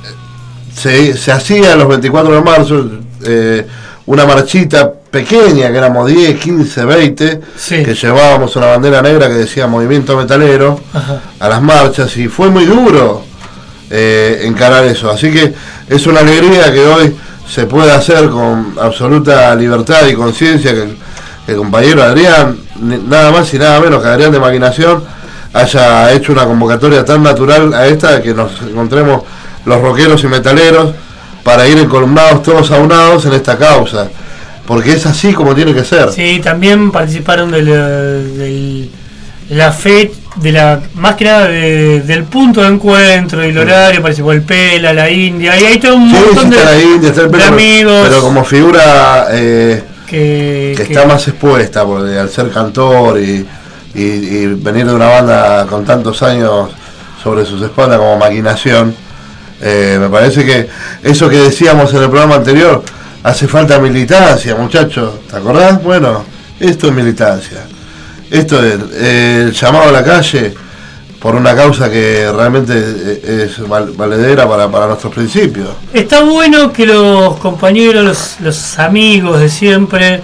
se, se hacía los veinticuatro de marzo eh, una marchita pequeña, que éramos diez, quince, veinte, sí. que llevábamos una bandera negra que decía Movimiento Metalero. Ajá. A las marchas, y fue muy duro eh, encarar eso, así que es una alegría que hoy se pueda hacer con absoluta libertad y conciencia, que el, el compañero Adrián, nada más y nada menos que Adrián de Maquinación, haya hecho una convocatoria tan natural a esta, que nos encontremos los rockeros y metaleros para ir encolumnados todos aunados en esta causa, porque es así como tiene que ser. Sí, también participaron de la, de la fe, de la, más que nada de, del punto de encuentro y el horario, participó el Pela, la India, y hay todo un sí, montón sí, de, la India, está el Pela, de amigos. Pero como figura eh, que, que que está más expuesta, porque al ser cantor y, y, y venir de una banda con tantos años sobre sus espaldas como Maquinación, eh, me parece que eso que decíamos en el programa anterior, hace falta militancia, muchachos, ¿te acordás? Bueno, esto es militancia, esto es eh, el llamado a la calle por una causa que realmente es valedera para, para nuestros principios. Está bueno que los compañeros, los, los amigos de siempre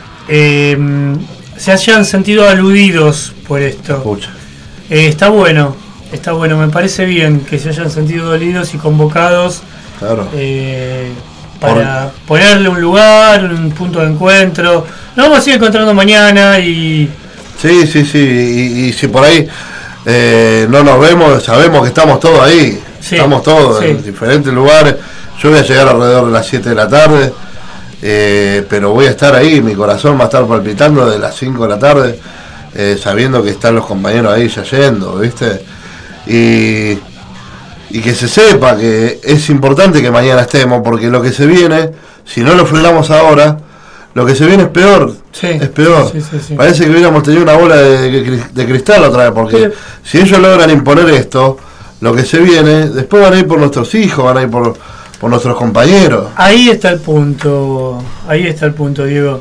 eh, se hayan sentido aludidos por esto. Eh, está bueno, está bueno, me parece bien que se hayan sentido dolidos y convocados. Claro. Eh, para por... ponerle un lugar, un punto de encuentro. Nos vamos a ir encontrando mañana y... Sí, sí, sí, y, y si por ahí eh, no nos vemos, sabemos que estamos todos ahí, sí, estamos todos sí. en diferentes lugares. Yo voy a llegar alrededor de las siete de la tarde, eh, pero voy a estar ahí, mi corazón va a estar palpitando de las cinco de la tarde, eh, sabiendo que están los compañeros ahí ya yendo, ¿viste? Y... y que se sepa que es importante que mañana estemos, porque lo que se viene, si no lo frenamos ahora, lo que se viene es peor, sí, es peor. Sí, sí, sí. Parece que hubiéramos tenido una bola de, de cristal otra vez, porque sí. si ellos logran imponer esto, lo que se viene, después van a ir por nuestros hijos, van a ir por, por nuestros compañeros. Ahí está el punto, ahí está el punto, Diego.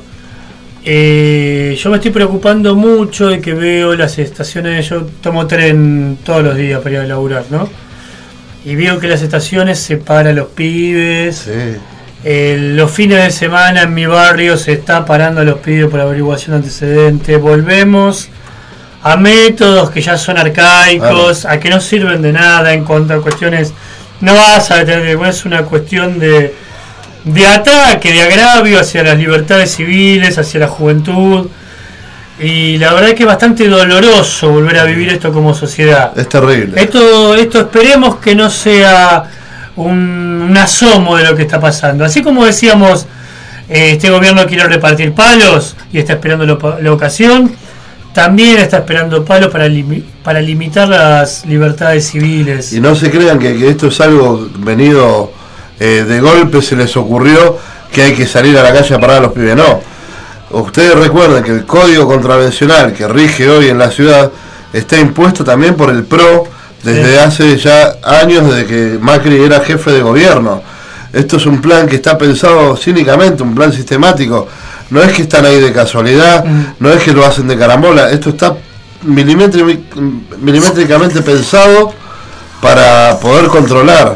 Eh, yo me estoy preocupando mucho de que veo las estaciones, yo tomo tren todos los días para ir a laburar, ¿no? Y veo que las estaciones separan a los pibes. Sí. Eh, los fines de semana en mi barrio se está parando a los pibes por averiguación de antecedentes. Volvemos a métodos que ya son arcaicos, claro. a que no sirven de nada en cuanto a cuestiones. No vas a tener, es una cuestión de, de ataque, de agravio hacia las libertades civiles, hacia la juventud. Y la verdad es que es bastante doloroso volver a vivir esto como sociedad. Es terrible. Esto, esto esperemos que no sea un, un asomo de lo que está pasando. Así como decíamos, eh, este gobierno quiere repartir palos y está esperando lo, la ocasión, también está esperando palos para, limi, para limitar las libertades civiles. Y no se crean que, que esto es algo venido eh, de golpe, se les ocurrió que hay que salir a la calle a parar a los pibes. No. Ustedes recuerden que el código contravencional que rige hoy en la ciudad está impuesto también por el P R O desde sí. hace ya años, desde que Macri era jefe de gobierno. Esto es un plan que está pensado cínicamente, un plan sistemático. No es que están ahí de casualidad, mm. no es que lo hacen de carambola. Esto está milimétric, milimétricamente pensado para poder controlar.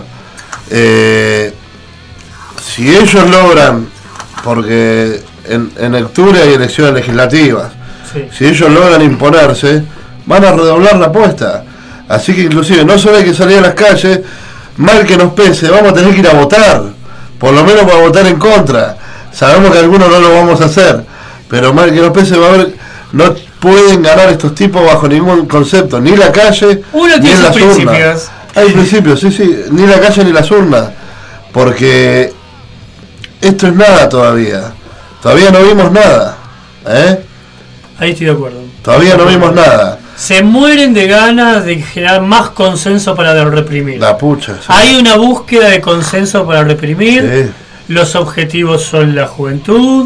Eh, si ellos logran, porque... En, en octubre hay elecciones legislativas. Sí. Si ellos logran imponerse, van a redoblar la apuesta. Así que inclusive no solo hay que salir a las calles, mal que nos pese, vamos a tener que ir a votar, por lo menos para votar en contra. Sabemos que algunos no lo vamos a hacer, pero mal que nos pese va a haber, no pueden ganar estos tipos bajo ningún concepto, ni la calle Uno ni en las principios. urnas. Hay principios, sí, sí, ni la calle ni las urnas, porque esto es nada todavía. Todavía no vimos nada, ¿eh? Ahí estoy de acuerdo. Todavía no vimos nada. Se mueren de ganas de generar más consenso para reprimir. La pucha. Sí. Hay una búsqueda de consenso para reprimir. Sí. Los objetivos son la juventud.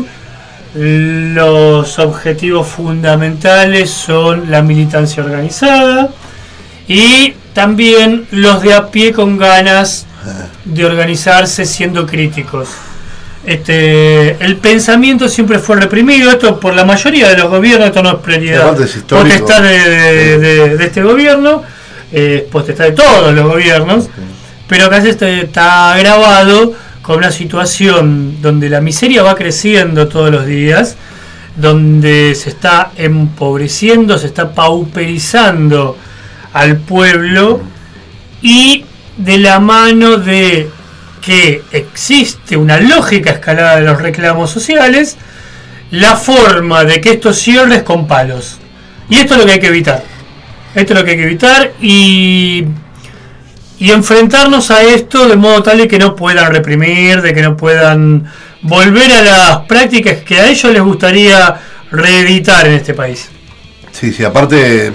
Los objetivos fundamentales son la militancia organizada. Y también los de a pie con ganas de organizarse siendo críticos. Este, el pensamiento siempre fue reprimido, esto por la mayoría de los gobiernos, esto no es prioridad, es potestad de, de, de, de este gobierno, eh, potestad de todos los gobiernos, okay. Pero acá este está agravado con una situación donde la miseria va creciendo todos los días, donde se está empobreciendo, se está pauperizando al pueblo, y de la mano de que existe una lógica escalada de los reclamos sociales, la forma de que esto cierre es con palos. Y esto es lo que hay que evitar. Esto es lo que hay que evitar y, y enfrentarnos a esto de modo tal de que no puedan reprimir, de que no puedan volver a las prácticas que a ellos les gustaría reeditar en este país. Sí, sí, aparte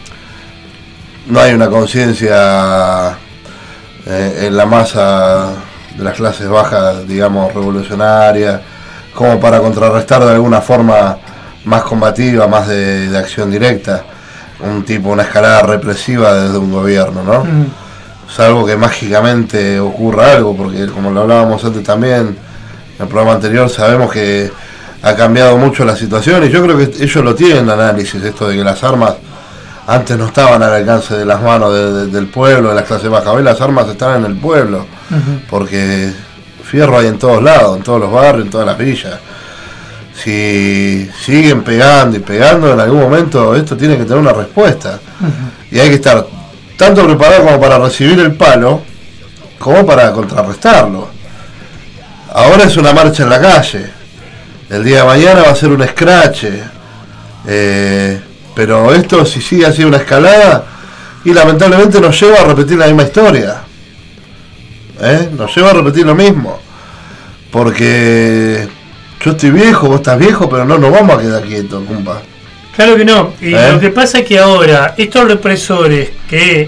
no hay una conciencia eh, en la masa de las clases bajas, digamos, revolucionarias, como para contrarrestar de alguna forma más combativa, más de, de acción directa, un tipo, una escalada represiva desde un gobierno, ¿no? Mm. Salvo que mágicamente ocurra algo, porque como lo hablábamos antes también, en el programa anterior, sabemos que ha cambiado mucho la situación, y yo creo que ellos lo tienen en análisis, esto de que las armas antes no estaban al alcance de las manos de, de, del pueblo, de las clases bajas. Hoy las armas están en el pueblo, uh-huh. Porque fierro hay en todos lados, en todos los barrios, en todas las villas. Si siguen pegando y pegando, en algún momento esto tiene que tener una respuesta. Uh-huh. Y hay que estar tanto preparado como para recibir el palo, como para contrarrestarlo. Ahora es una marcha en la calle. El día de mañana va a ser un escrache. Eh... Pero esto, si sigue así una escalada, y lamentablemente nos lleva a repetir la misma historia. ¿Eh? Nos lleva a repetir lo mismo. Porque yo estoy viejo, vos estás viejo, pero no nos vamos a quedar quietos, compa. Claro que no. Y ¿Eh? Lo que pasa es que ahora, estos represores que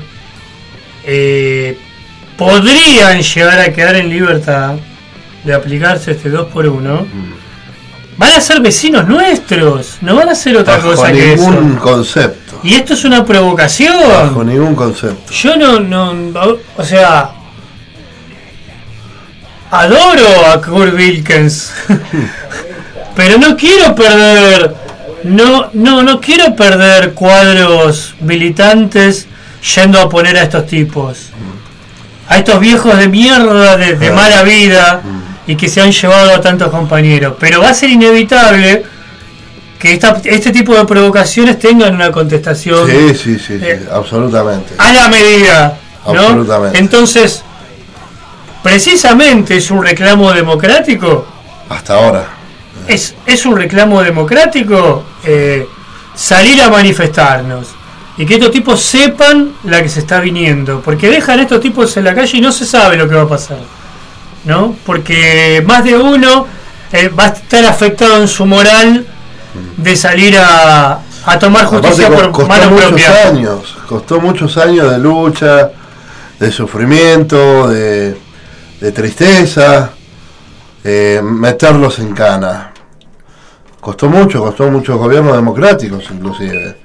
eh, podrían llegar a quedar en libertad de aplicarse este dos por uno, mm. van a ser vecinos nuestros, no van a hacer otra Bajo cosa que eso. Bajo ningún concepto. Y esto es una provocación. Bajo ningún concepto. Yo no, no, o sea, adoro a Kurt Wilkens, pero no quiero perder, no, no, no quiero perder cuadros militantes yendo a poner a estos tipos, a estos viejos de mierda, de, de mala vida. Y que se han llevado a tantos compañeros. Pero va a ser inevitable que esta, este tipo de provocaciones tengan una contestación. Sí, sí, sí, eh, sí, absolutamente. A la medida, ¿no? Absolutamente. Entonces, precisamente es un reclamo democrático. Hasta ahora. Es, es un reclamo democrático eh, salir a manifestarnos. Y que estos tipos sepan la que se está viniendo. Porque dejan a estos tipos en la calle y no se sabe lo que va a pasar, ¿no? Porque más de uno eh, va a estar afectado en su moral de salir a, a tomar justicia Aparte, por mano propia. Costó muchos años, costó muchos años de lucha, de sufrimiento, de, de tristeza, eh, meterlos en cana. Costó mucho, costó muchos gobiernos democráticos inclusive.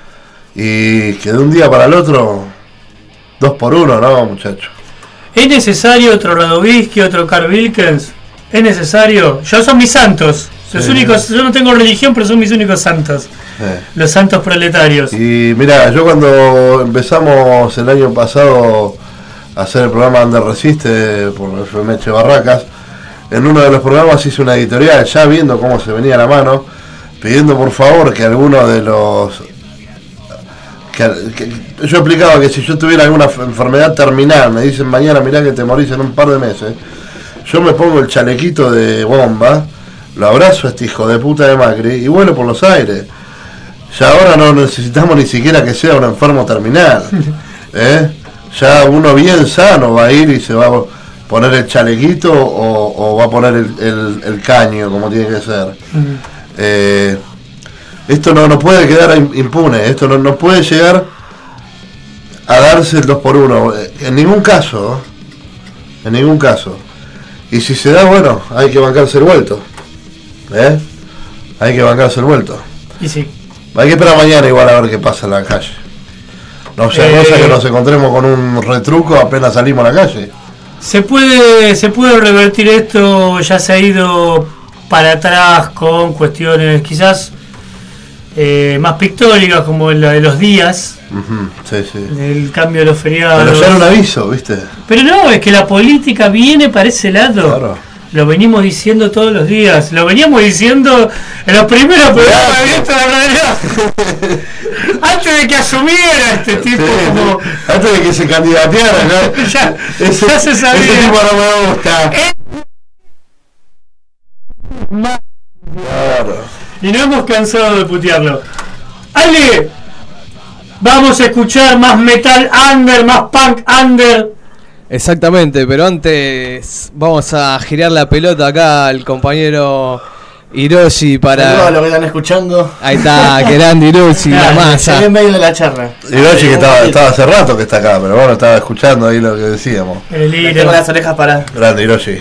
Y que de un día para el otro, dos por uno, ¿no, muchachos? ¿Es necesario otro Radovisky, otro Carl Wilkens? ¿Es necesario? Yo son mis santos. Los sí, únicos, yo no tengo religión, pero son mis únicos santos. Sí. Los santos proletarios. Y mira, yo cuando empezamos el año pasado a hacer el programa Ande Resiste por el F M H Barracas, en uno de los programas hice una editorial, ya viendo cómo se venía la mano, pidiendo por favor que alguno de los... Que, que, yo explicaba que si yo tuviera alguna enfermedad terminal, me dicen mañana mirá que te morís en un par de meses, yo me pongo el chalequito de bomba, lo abrazo a este hijo de puta de Macri y vuelo por los aires. Ya ahora no necesitamos ni siquiera que sea un enfermo terminal, ¿eh? Ya uno bien sano va a ir y se va a poner el chalequito o, o va a poner el, el, el caño como tiene que ser. Uh-huh. eh, Esto no, no puede quedar impune, esto no, no puede llegar a darse el dos por uno, en ningún caso, en ningún caso. Y si se da, bueno, hay que bancarse el vuelto, ¿eh? Hay que bancarse el vuelto. Y sí. Hay que esperar mañana igual a ver qué pasa en la calle. No sea eh, cosa que nos encontremos con un retruco apenas salimos a la calle. Se puede, se puede revertir esto, ya se ha ido para atrás con cuestiones quizás eh, más pictóricas como la de los días, uh-huh. sí, sí. el cambio de los feriados. Pero ya era un aviso, ¿viste? Pero no, es que la política viene para ese lado. Claro. Lo venimos diciendo todos los días, lo veníamos diciendo en los primeros programas de Viento de la Realidad. Antes de que asumiera este tipo, sí, como... antes de que se candidateara, ¿no? ya, ese, ya se sabía. Ese tipo no me gusta. Claro. Y no hemos cansado de putearlo. Ale, vamos a escuchar más metal under, más punk under. Exactamente, pero antes vamos a girar la pelota acá al compañero Hiroshi para... Saludos a los que están escuchando. Ahí está, grande Hiroshi, la masa. En medio de la charla. Hiroshi que estaba, estaba hace rato que está acá, pero bueno, estaba escuchando ahí lo que decíamos. Tengo las orejas para... Grande Hiroshi.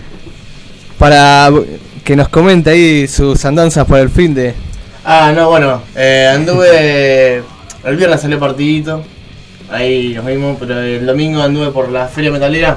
Para que nos comente ahí sus andanzas por el fin de... Ah, no, bueno, eh, anduve... El viernes salió partidito. Ahí nos vimos, pero el domingo anduve por la feria metalera.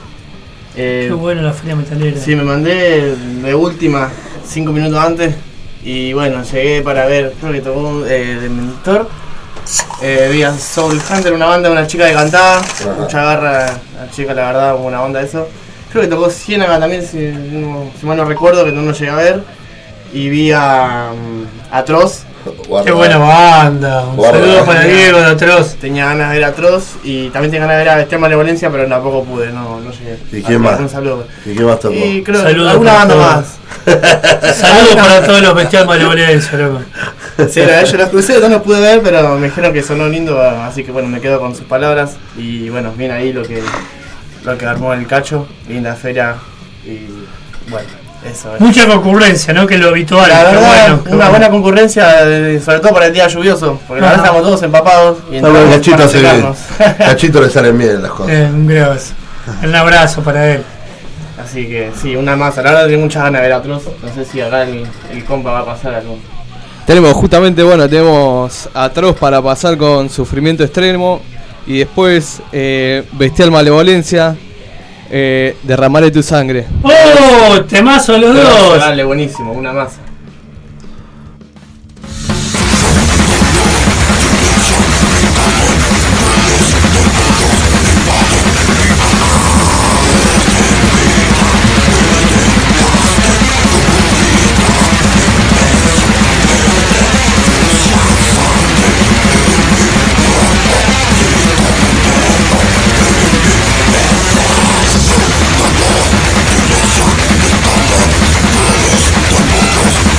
Eh, Qué bueno la feria metalera. Sí, me mandé de última, cinco minutos antes. Y bueno, llegué para ver, creo que tocó eh, de mentor. Eh, vi a Soul Hunter, una banda de una chica que cantaba. Ajá. Mucha garra, la chica, la verdad, buena banda de eso. Creo que tocó Ciénaga también, si, no, si mal no recuerdo, que no lo llegué a ver. Y vi a um, Atroz. Guarda. Qué buena banda, un Guarda. saludo para Diego de Atroz. Tenía ganas de ver a Atroz y también tenía ganas de ver a Bestial Malevolencia, pero tampoco pude, no, no llegué. ¿Y quién más? Un saludo. ¿Y qué más tocó? Y creo que alguna banda todo. más. Saludos para todos los Bestial Malevolencia, loco. Sí, la, yo los crucé, no los pude ver, pero me dijeron que sonó lindo, así que bueno, me quedo con sus palabras. Y bueno, bien ahí lo que, lo que armó el Cacho, linda feria y bueno. Eso es. Mucha concurrencia, ¿no? Que es lo habitual. La verdad, bueno, una bueno. buena concurrencia, sobre todo para el día lluvioso, porque la verdad estamos todos empapados. Y no, Cachito, se Cachito le salen bien las cosas. Eh, un gracias. Un abrazo para él. Así que sí, una masa. La verdad tengo muchas ganas de ver a Atroz. No sé si acá el, el compa va a pasar algo. Tenemos justamente, bueno, tenemos Atroz para pasar con Sufrimiento Extremo. Y después eh, Bestial Malevolencia. Eh, derramaré tu sangre. ¡Oh! Temazo los dos. Dale, buenísimo, una masa. We'll be right back.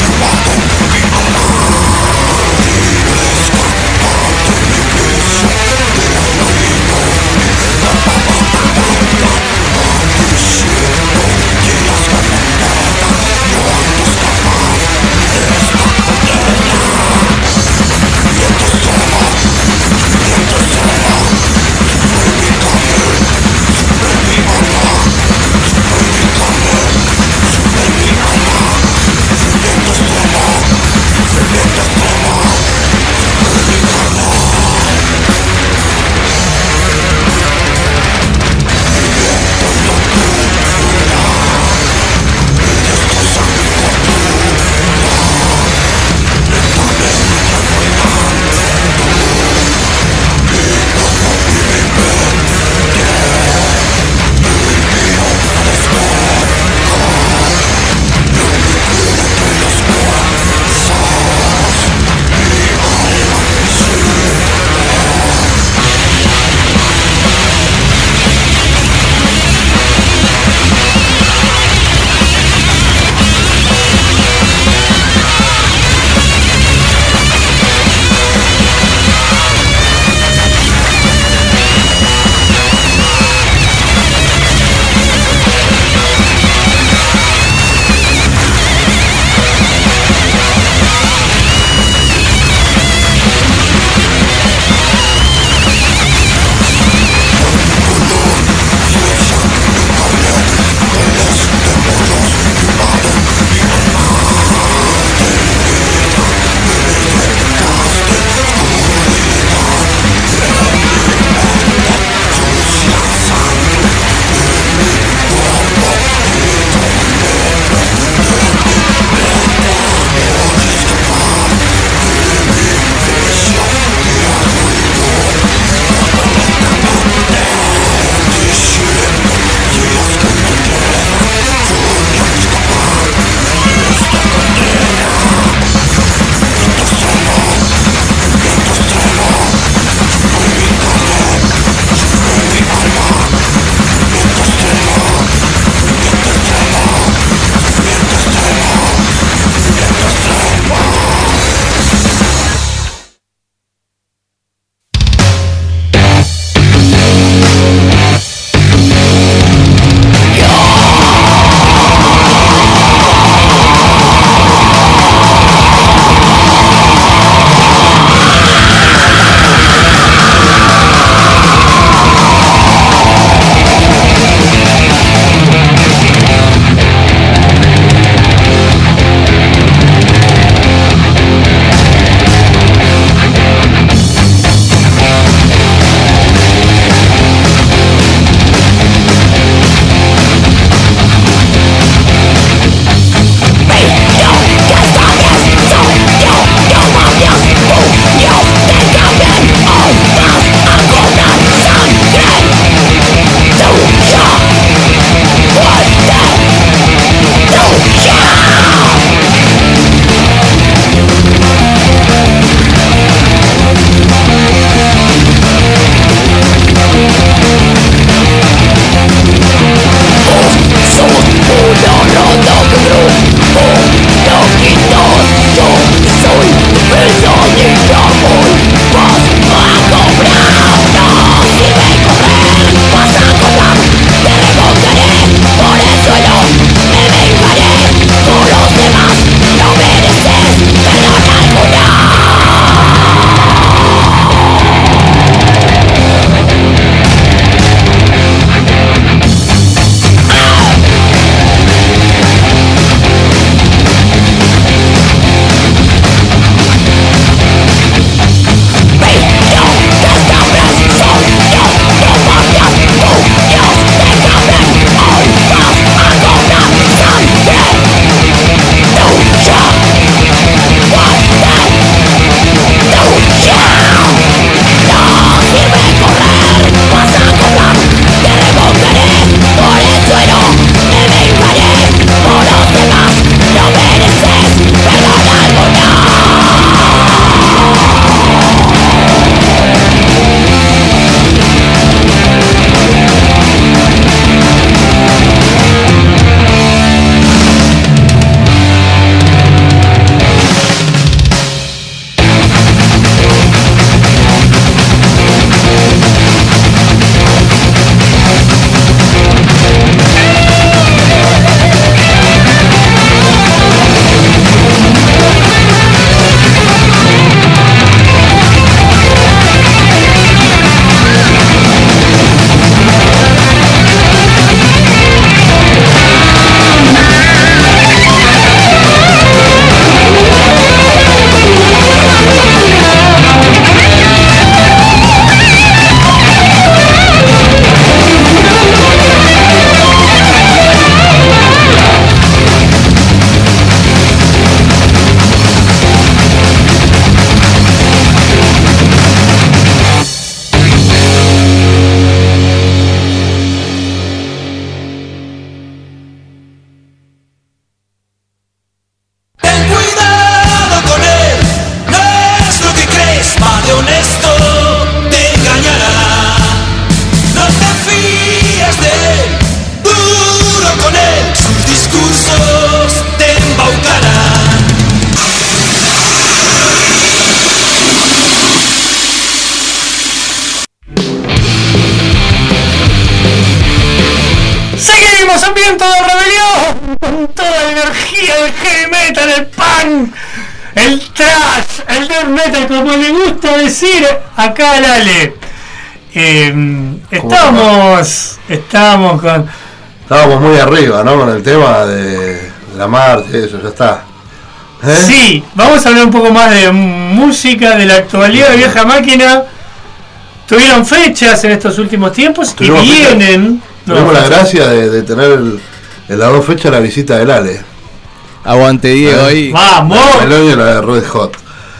decir acá al Ale. Eh, estamos, estamos con. Estábamos muy arriba, ¿no? Con el tema de la marcha, eso, ya está. ¿Eh? Sí, vamos a hablar un poco más de música, de la actualidad de Vieja Máquina. Tuvieron fechas en estos últimos tiempos y vienen. Tuvimos la gracia de, de tener el, en las dos fechas la visita del Ale. Aguante Diego ahí. ¿Eh? ¡Vamos! La melodía la de Red Hot.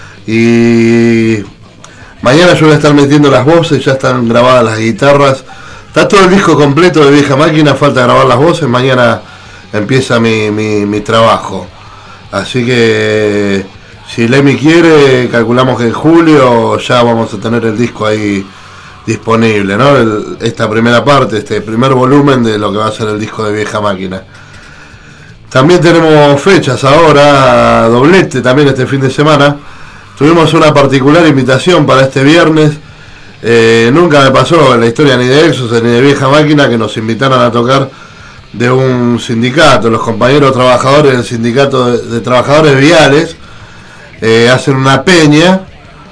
Y mañana yo voy a estar metiendo las voces, ya están grabadas las guitarras. Está todo el disco completo de Vieja Máquina, falta grabar las voces. Mañana empieza mi, mi, mi trabajo. Así que si Lemmy quiere, calculamos que en julio ya vamos a tener el disco ahí disponible, ¿no? El, esta primera parte, este primer volumen de lo que va a ser el disco de Vieja Máquina. También tenemos fechas ahora, doblete también este fin de semana. Tuvimos una particular invitación para este viernes. Eh, nunca me pasó en la historia ni de Exos ni de Vieja Máquina que nos invitaran a tocar de un sindicato. Los compañeros trabajadores del sindicato de, de trabajadores viales eh, hacen una peña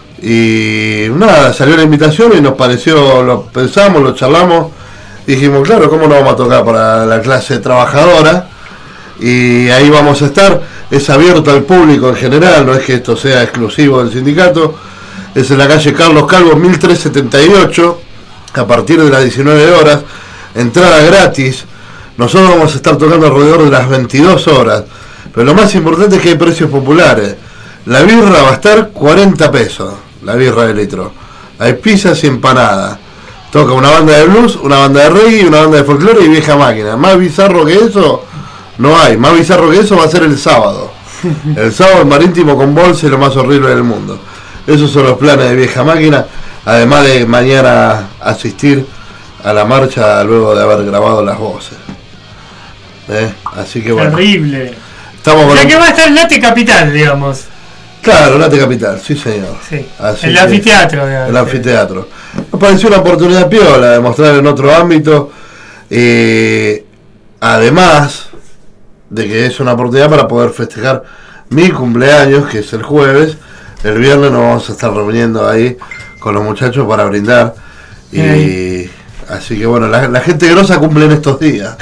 y nada, salió la invitación y nos pareció, lo pensamos, lo charlamos, dijimos, claro, ¿cómo no vamos a tocar para la clase trabajadora? Y ahí vamos a estar. Es abierto al público en general, no es que esto sea exclusivo del sindicato. Es en la calle Carlos Calvo mil trescientos setenta y ocho, a partir de las diecinueve horas, entrada gratis. Nosotros vamos a estar tocando alrededor de las veintidós horas, pero lo más importante es que hay precios populares. La birra va a estar cuarenta pesos, la birra de litro. Hay pizzas y empanadas. Toca una banda de blues, una banda de reggae, una banda de folclore y Vieja Máquina. Más bizarro que eso no hay. Más bizarro que eso va a ser el sábado. El sábado el Marítimo con Bolsa es lo más horrible del mundo. Esos son los planes de Vieja Máquina, además de mañana asistir a la marcha luego de haber grabado las voces. ¿Eh? Así que bueno. Terrible. Estamos con o sea un... que va a estar en Late Capital, digamos. Claro, Late Capital, sí señor. Sí. Así el que, anfiteatro, digamos. El anfiteatro. Nos pareció una oportunidad piola de mostrar en otro ámbito. Eh, además de que es una oportunidad para poder festejar mi cumpleaños, que es el jueves. El viernes nos vamos a estar reuniendo ahí con los muchachos para brindar. Y Ay. así que bueno, la, la gente grosa cumple en estos días.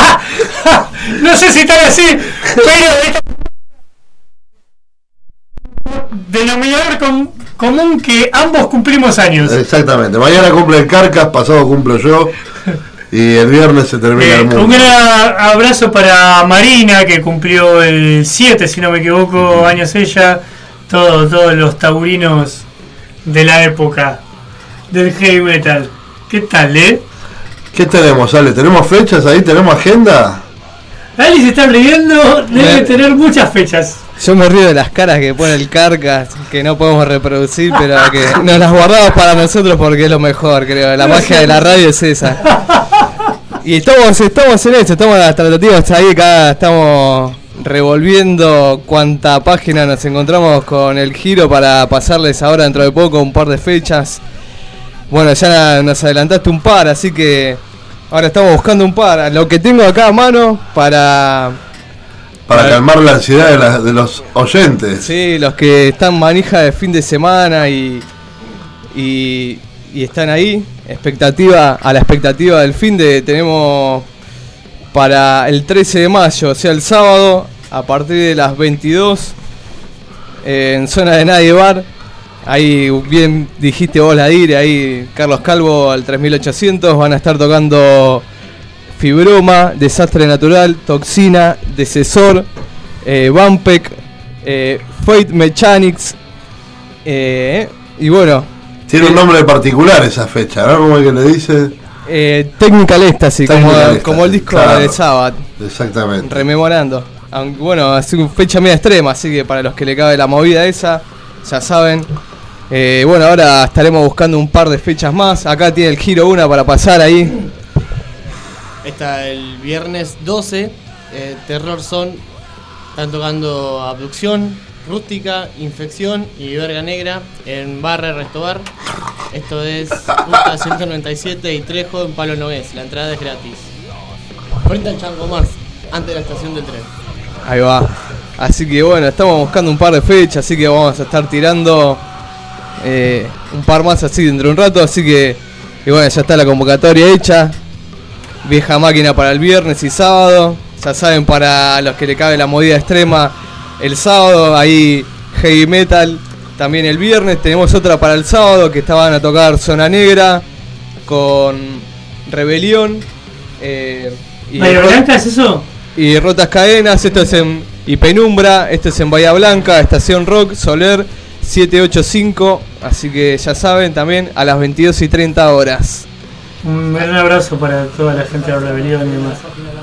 No sé si tal así, pero denominador com común que ambos cumplimos años. Exactamente, mañana cumple el Carcas, pasado cumplo yo. Y el viernes se termina eh, el mundo. Un gran abrazo para Marina, que cumplió el siete, si no me equivoco, uh-huh. años ella. Todos, todos los taurinos de la época del heavy metal. ¿Qué tal, eh? ¿Qué tenemos, Ale? ¿Tenemos fechas ahí? ¿Tenemos agenda? Ali se está riendo, debe me... tener muchas fechas. Yo me río de las caras que pone el Carcas, que no podemos reproducir, pero que nos las guardamos para nosotros porque es lo mejor, creo. La magia de la radio es esa. Y estamos, estamos en esto, estamos en las tratativas ahí, acá estamos revolviendo cuánta página nos encontramos con el giro para pasarles ahora dentro de poco un par de fechas. Bueno, ya nos adelantaste un par, así que ahora estamos buscando un par. Lo que tengo acá a mano para... Para, para calmar la ansiedad de, la, de los oyentes. Sí, los que están manija de fin de semana y, y, y están ahí, expectativa a la expectativa del fin de... Tenemos para el trece de mayo, o sea el sábado, a partir de las veintidós, eh, en zona de Nadie Bar. Ahí bien dijiste vos la dire, ahí Carlos Calvo al tres mil ochocientos, van a estar tocando Fibroma, Desastre Natural, Toxina, Decesor, eh, Vampec, eh, Fate Mechanics, eh, y bueno. Tiene eh, un nombre particular esa fecha, ¿no? ¿Cómo es que le dice? Eh, Technical Ecstasy, como, como el disco claro, de Sabbath. Exactamente. Rememorando. Aunque, bueno, es una fecha media extrema, así que para los que le cabe la movida esa, ya saben. Eh, bueno, ahora estaremos buscando un par de fechas más. Acá tiene el giro una para pasar ahí. Está el viernes doce, eh, Terror Son, están tocando Abducción, Rústica, Infección y Verga Negra en Barra Restobar. Esto es Ruta ciento noventa y siete y Trejo en Palo Nogués. La entrada es gratis. Frente al Chango Más, antes de la estación del tren. Ahí va. Así que bueno, estamos buscando un par de fechas, así que vamos a estar tirando eh, un par más así dentro de un rato, así que y bueno, ya está la convocatoria hecha. Vieja máquina para el viernes y sábado. Ya saben, para los que le cabe la movida extrema, el sábado ahí heavy metal. También el viernes tenemos otra para el sábado, que estaban a tocar Zona Negra con Rebelión. Eh, y ¿Bahía Blanca es eso? Y Rotas Cadenas, esto es en y Penumbra, esto es en Bahía Blanca, Estación Rock, Soler siete ocho cinco, así que ya saben, también a las veintidós y treinta horas. Un gran abrazo para toda la gente de la Rebelión y demás.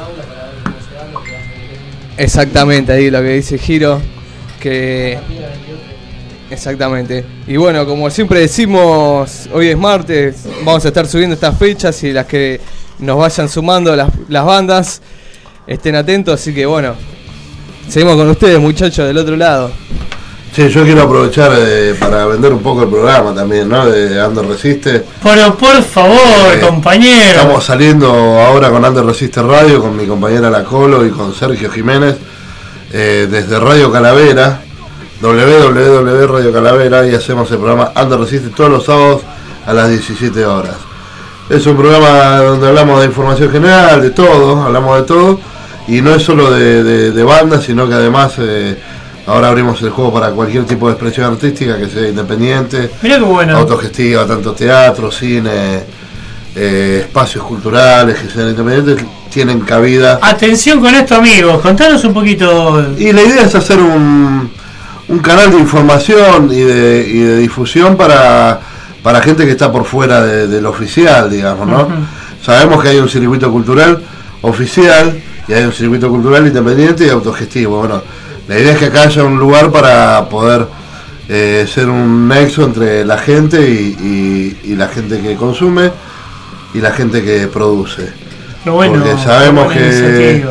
Exactamente, ahí lo que dice Giro, que exactamente. Y bueno, como siempre decimos, hoy es martes, vamos a estar subiendo estas fechas y las que nos vayan sumando las, las bandas, estén atentos, así que bueno, seguimos con ustedes, muchachos, del otro lado. Sí, yo quiero aprovechar eh, para vender un poco el programa también, ¿no? De Under Resiste. Pero por favor, eh, compañero. Estamos saliendo ahora con Under Resiste Radio, con mi compañera La Colo y con Sergio Jiménez, eh, desde Radio Calavera, doble u doble u doble u punto radio calavera, y hacemos el programa Under Resiste todos los sábados a las diecisiete horas. Es un programa donde hablamos de información general, de todo, hablamos de todo, y no es solo de, de, de bandas, sino que además... Eh, Ahora abrimos el juego para cualquier tipo de expresión artística que sea independiente, mirá qué bueno, autogestiva, tanto teatro, cine, eh, espacios culturales que sean independientes, tienen cabida. Atención con esto, amigos, contanos un poquito. Y la idea es hacer un, un canal de información y de, y de difusión para, para gente que está por fuera de, de lo oficial, digamos, ¿no? Uh-huh. Sabemos que hay un circuito cultural oficial y hay un circuito cultural independiente y autogestivo. Bueno, la idea es que acá haya un lugar para poder eh, ser un nexo entre la gente y, y, y la gente que consume y la gente que produce. Qué bueno, porque sabemos qué que,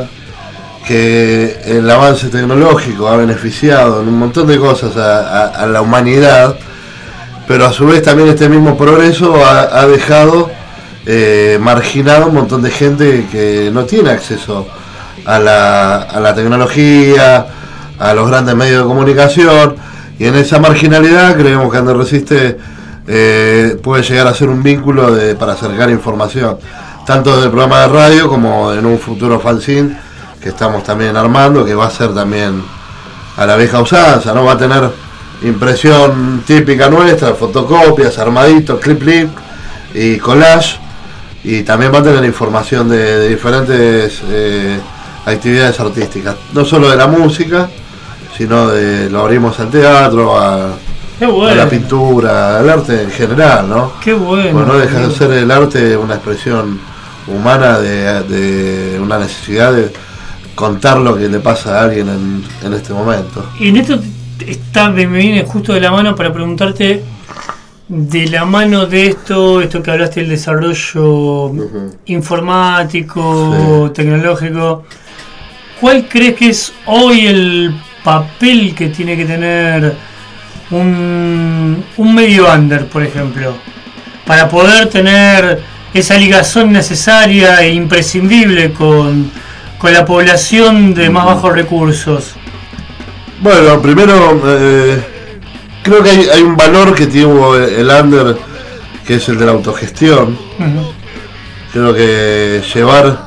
que el avance tecnológico ha beneficiado en un montón de cosas a, a, a la humanidad, pero a su vez también este mismo progreso ha, ha dejado eh, marginado un montón de gente que no tiene acceso a la, a la tecnología, a los grandes medios de comunicación, y en esa marginalidad creemos que Under Resiste eh, puede llegar a ser un vínculo de, para acercar información, tanto del programa de radio como en un futuro fanzine que estamos también armando, que va a ser también a la vieja usanza, ¿no? Va a tener impresión típica nuestra, fotocopias, armaditos, clip clip y collage, y también va a tener información de, de diferentes eh, actividades artísticas, no solo de la música, sino de lo abrimos al teatro, a, bueno. a la pintura, al arte en general, ¿no? Qué bueno. Bueno, no deja de ser el arte una expresión humana de, de una necesidad de contar lo que le pasa a alguien en, en este momento. Y en esto está, me viene justo de la mano para preguntarte, de la mano de esto, esto que hablaste del desarrollo uh-huh. informático, sí. tecnológico, ¿cuál crees que es hoy el papel que tiene que tener un, un medio under, por ejemplo, para poder tener esa ligazón necesaria e imprescindible con, con la población de más bajos recursos? Bueno, primero eh, creo que hay, hay un valor que tuvo el under, que es el de la autogestión. Uh-huh. Creo que llevar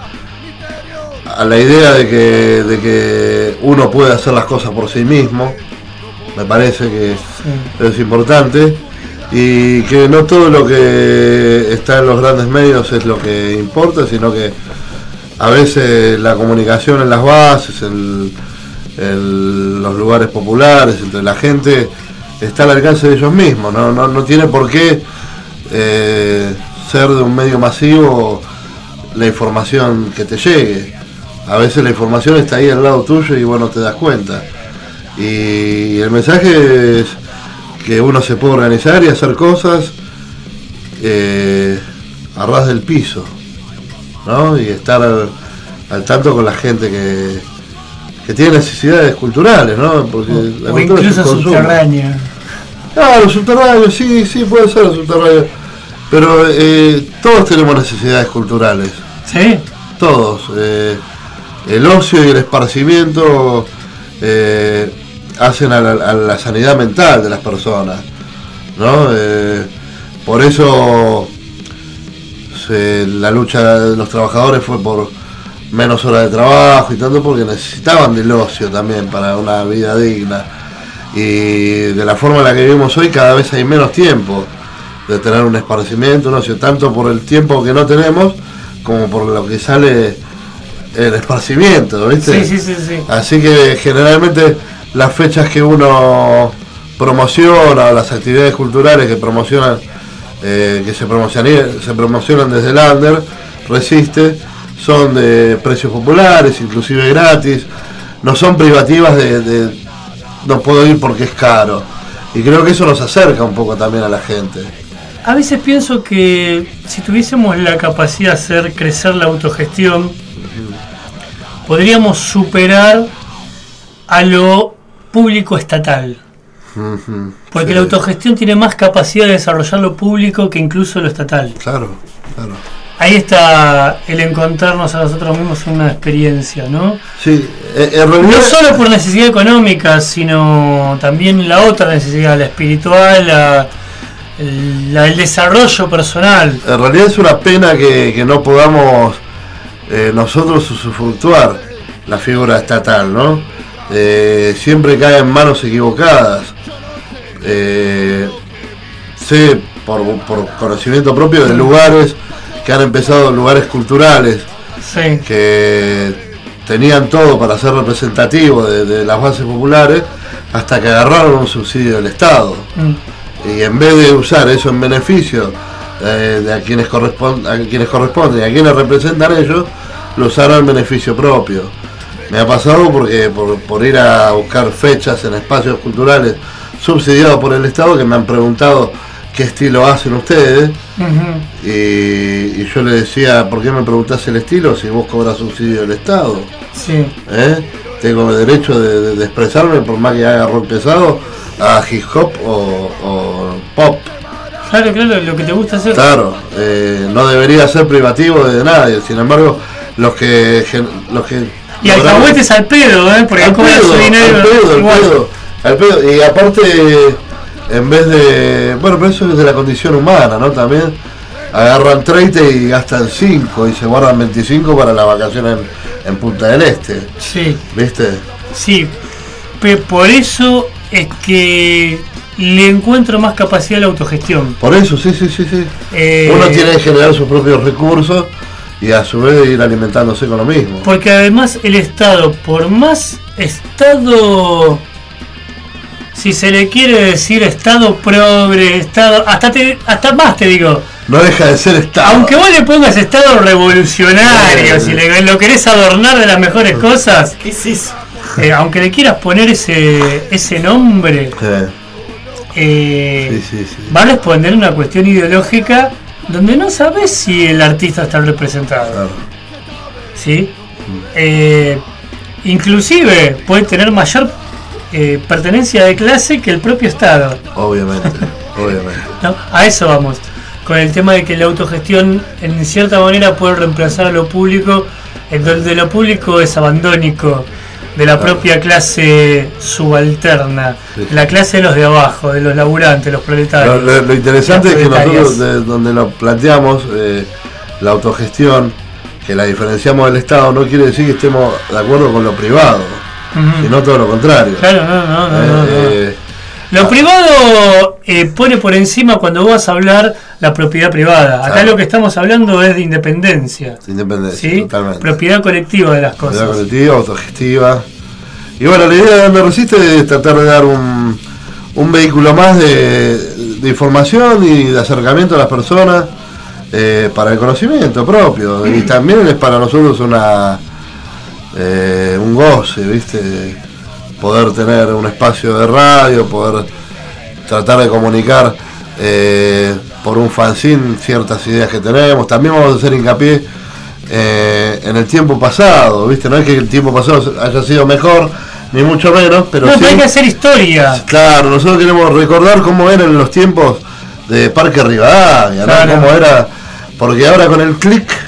a la idea de que, de que uno puede hacer las cosas por sí mismo, me parece que sí. es importante, y que no todo lo que está en los grandes medios es lo que importa, sino que a veces la comunicación en las bases, en, en los lugares populares, entre la gente, está al alcance de ellos mismos, no, no, no tiene por qué eh, ser de un medio masivo la información que te llegue. A veces la información está ahí al lado tuyo y vos no te das cuenta. Y el mensaje es que uno se puede organizar y hacer cosas eh, a ras del piso, ¿no? Y estar al, al tanto con la gente que, que tiene necesidades culturales, ¿no? Porque o, la o incluso subterránea. Claro, subterráneo, sí, sí, puede ser subterráneo. Pero eh, todos tenemos necesidades culturales. ¿Sí? Todos. Eh, el ocio y el esparcimiento eh, hacen a la, a la sanidad mental de las personas. ¿no? Eh, por eso se, la lucha de los trabajadores fue por menos horas de trabajo y tanto, porque necesitaban del ocio también para una vida digna. Y de la forma en la que vivimos hoy, cada vez hay menos tiempo de tener un esparcimiento, un ocio, tanto por el tiempo que no tenemos como por lo que sale el esparcimiento, ¿viste? Sí, sí, sí, sí. Así que generalmente las fechas que uno promociona, las actividades culturales que promocionan, eh, que se promocionan, se promocionan desde el Under, Resiste, son de precios populares, inclusive gratis, no son privativas de, de no puedo ir porque es caro. Y creo que eso nos acerca un poco también a la gente. A veces pienso que si tuviésemos la capacidad de hacer crecer la autogestión, podríamos superar a lo público estatal. Uh-huh. Porque sí. la autogestión tiene más capacidad de desarrollar lo público que incluso lo estatal. Claro, claro. Ahí está el encontrarnos a nosotros mismos en una experiencia, ¿no? Sí, en realidad... No solo por necesidad económica, sino también la otra necesidad, la espiritual, la, la, el desarrollo personal. En realidad es una pena que, que no podamos eh, nosotros usufructuar la figura estatal, ¿no? Eh, siempre cae en manos equivocadas. Eh, sé por, por conocimiento propio de lugares que han empezado, lugares culturales, sí, que tenían todo para ser representativos de, de las bases populares, hasta que agarraron un subsidio del Estado. Mm. Y en vez de usar eso en beneficio eh, de a quienes, correspond, a quienes corresponden y a quienes representan ellos, lo usaron en beneficio propio. Me ha pasado porque por, por ir a buscar fechas en espacios culturales subsidiados por el Estado, que me han preguntado qué estilo hacen ustedes. Uh-huh. y, y yo le decía, ¿por qué me preguntás el estilo si vos cobras subsidio del Estado? Sí. ¿Eh? Tengo el derecho de, de, de expresarme, por más que haga rock pesado, a hip hop o, o pop. Claro, claro, lo que te gusta hacer. Claro, eh, no debería ser privativo de nadie. Sin embargo, los que los que y alcahuetes al pedo, ¿eh? Porque al cobran su dinero. Al pedo, al pedo, al pedo. Y aparte, en vez de... Bueno, pero eso es de la condición humana, ¿no? También agarran treinta y gastan cinco y se guardan veinticinco para la vacación en, en Punta del Este. Sí. ¿Viste? Sí. Pero por eso es que le encuentro más capacidad a la autogestión. Por eso, sí, sí, sí, sí. Eh, Uno tiene que generar sus propios recursos y a su vez ir alimentándose con lo mismo. Porque además el Estado, por más Estado, si se le quiere decir Estado progre, Estado, hasta te, hasta más te digo, no deja de ser Estado. Aunque vos le pongas Estado revolucionario, sí, si le, lo querés adornar de las mejores cosas, ¿qué es eso? Eh, aunque le quieras poner ese ese nombre, sí. Eh, sí, sí, sí. va a responder una cuestión ideológica donde no sabes si el artista está representado. Claro. ¿Sí? Eh, inclusive puede tener mayor eh, pertenencia de clase que el propio Estado. Obviamente, obviamente. ¿No? A eso vamos. Con el tema de que la autogestión en cierta manera puede reemplazar a lo público, en donde lo público es abandónico, de la claro. propia clase subalterna, sí. la clase de los de abajo, de los laburantes, los proletarios. Lo, lo, lo interesante es que nosotros, de donde lo planteamos, eh, la autogestión, que la diferenciamos del Estado, no quiere decir que estemos de acuerdo con lo privado, uh-huh. sino todo lo contrario. Claro, no, no, no. Eh, no, no. Eh, Lo ah, privado eh, pone por encima cuando vas a hablar la propiedad privada. Acá claro. lo que estamos hablando es de independencia. Independencia, ¿sí? Totalmente. Propiedad colectiva de las cosas. Propiedad colectiva, autogestiva. Y bueno, la idea de Under Resiste es tratar de dar un, un vehículo más de, de información y de acercamiento a las personas eh, para el conocimiento propio. Y también es para nosotros una eh, un goce, ¿viste? Poder tener un espacio de radio, poder tratar de comunicar eh, por un fanzine ciertas ideas que tenemos. También vamos a hacer hincapié eh, en el tiempo pasado, ¿viste? No es que el tiempo pasado haya sido mejor, ni mucho menos, pero no, sí, hay que hacer historia. Claro, nosotros queremos recordar cómo eran los tiempos de Parque Rivadavia, ¿no? Claro. Cómo era, porque ahora con el clic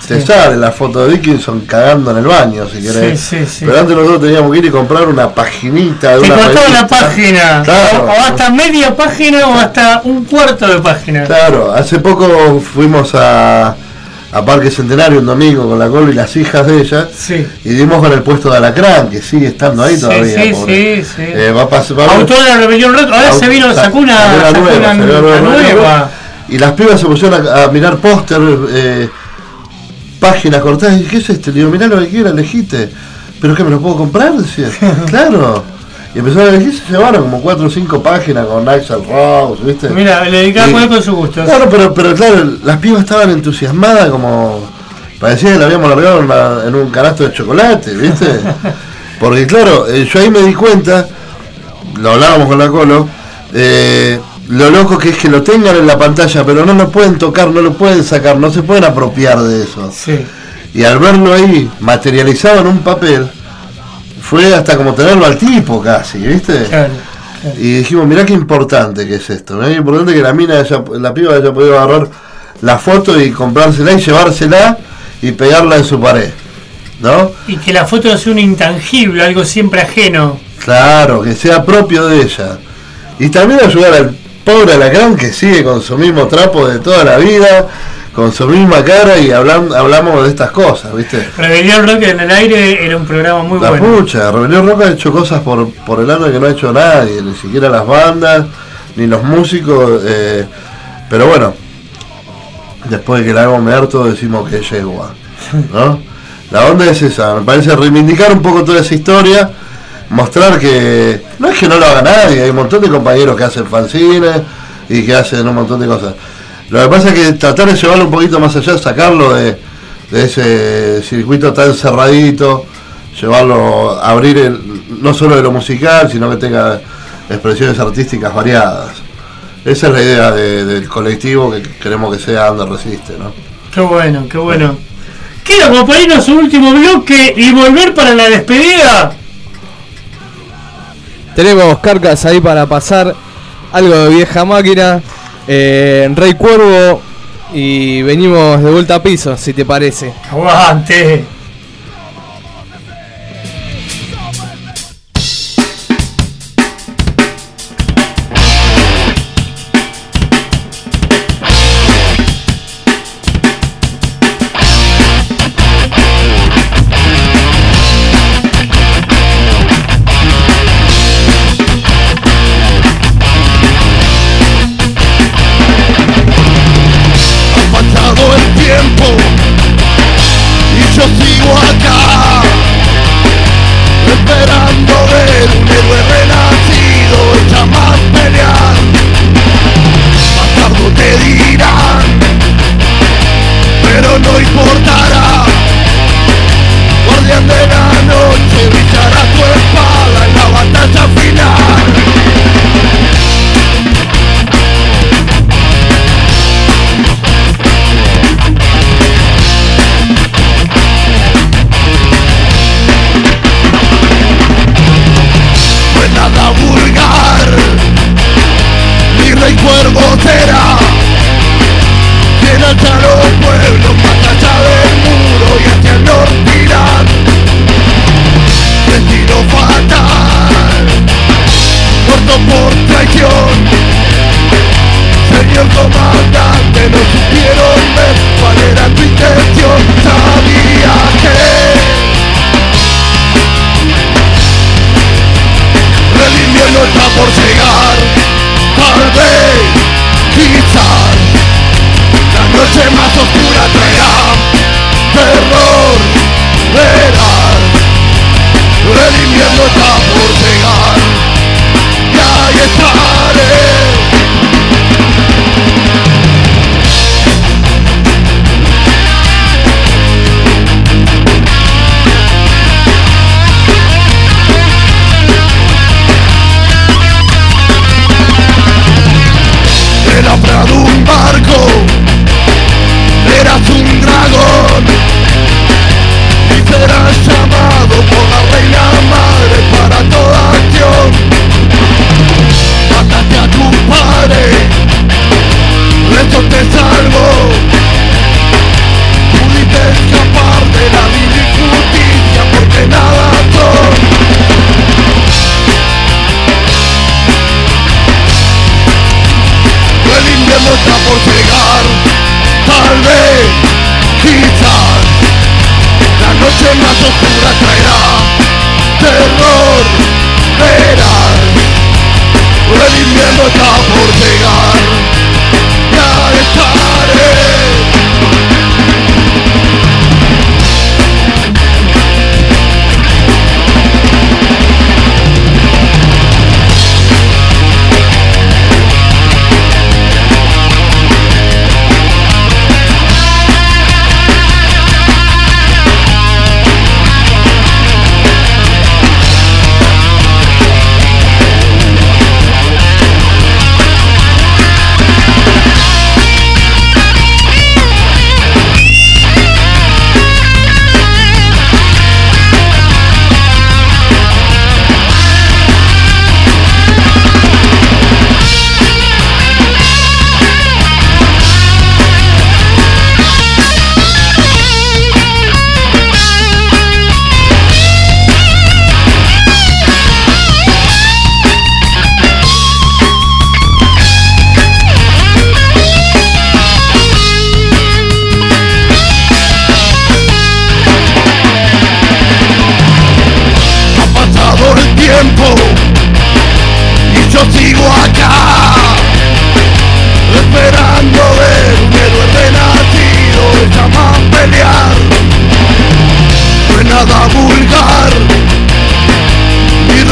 te sale la foto de Dickinson cagando en el baño, si querés. Sí, sí, sí. Pero antes nosotros teníamos que ir y comprar una paginita de Te una costó revista. la página, Claro. o, o hasta media página o hasta un cuarto de página. Claro, hace poco fuimos a, a Parque Centenario un domingo con la Colo y las hijas de ella, Sí. y dimos con el puesto de Alacrán, que sigue estando ahí Sí, todavía. sí, pobre. sí, sí. Eh, va a pasar, va a- Autor de la Rebelión Rock, ahora Auto- se vino, sa- sacó una, salió la sacó nueva, una, salió la una nueva, nueva. Y las pibas se pusieron a, a mirar póster, eh, páginas cortadas, y ¿qué es esto? Le digo, mirá lo que quiera, elegiste. ¿Pero qué, me lo puedo comprar? Decía, claro. Y empezaron a elegir, se llevaron como cuatro o cinco páginas con Axl Rose, ¿viste? Mira, le dedicaba a Y- poner con su gusto. Claro, pero, pero claro, las pibas estaban entusiasmadas como... Parecía que la habíamos largado en, una- en un canasto de chocolate, ¿viste? Porque claro, eh, yo ahí me di cuenta, lo hablábamos con la Colo, eh, lo loco que es que lo tengan en la pantalla, pero no lo pueden tocar, no lo pueden sacar, no se pueden apropiar de eso. Sí. Y al verlo ahí, materializado en un papel, fue hasta como tenerlo al tipo casi, ¿viste? Claro, claro. Y dijimos, mirá qué importante que es esto, ¿no? Es importante que la mina, haya, la piba haya podido agarrar la foto y comprársela y llevársela y pegarla en su pared, ¿no? Y que la foto no sea un intangible, algo siempre ajeno. Claro, que sea propio de ella. Y también ayudar al pobre Alacrán que sigue con su mismo trapo de toda la vida, con su misma cara, y hablan, hablamos de estas cosas, ¿viste? Rebelión Rock en el aire era un programa muy La bueno. pucha, Rebelión Rock ha hecho cosas por, por el año que no ha hecho nadie, ni siquiera las bandas, ni los músicos, eh, pero bueno, después de que la hagamos mear todos decimos que es yegua, ¿no? La onda es esa, me parece reivindicar un poco toda esa historia, mostrar que no es que no lo haga nadie, hay un montón de compañeros que hacen fanzines y que hacen un montón de cosas. Lo que pasa es que tratar de llevarlo un poquito más allá, sacarlo de, de ese circuito tan cerradito, llevarlo, abrir el, no solo de lo musical, sino que tenga expresiones artísticas variadas. Esa es la idea de, del colectivo que queremos que sea Under Resiste, ¿no? Qué bueno, qué bueno. Queda como para irnos a su último bloque y volver para la despedida. Tenemos Carcas ahí para pasar algo de vieja máquina, eh, Rey Cuervo, y venimos de vuelta a piso, si te parece. Aguante.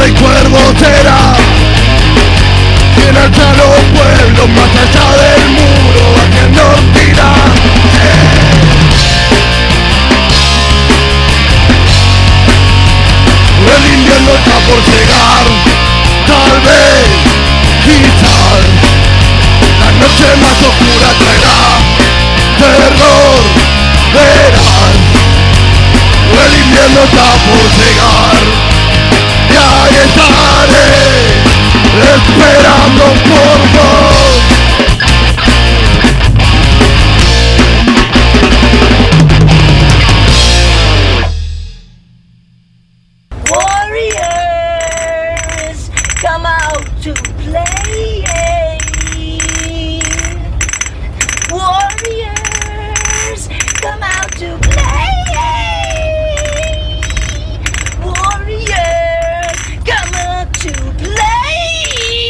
rey cuervo será quien alza a los pueblos más allá del muro, a quien nos dirá el invierno está por llegar, tal vez, quizás la noche más oscura traerá terror, verás, el invierno está por llegar y ahí estaré esperando por vos. Warriors, come out to play. Warriors, come out to play. Warriors, come out to play.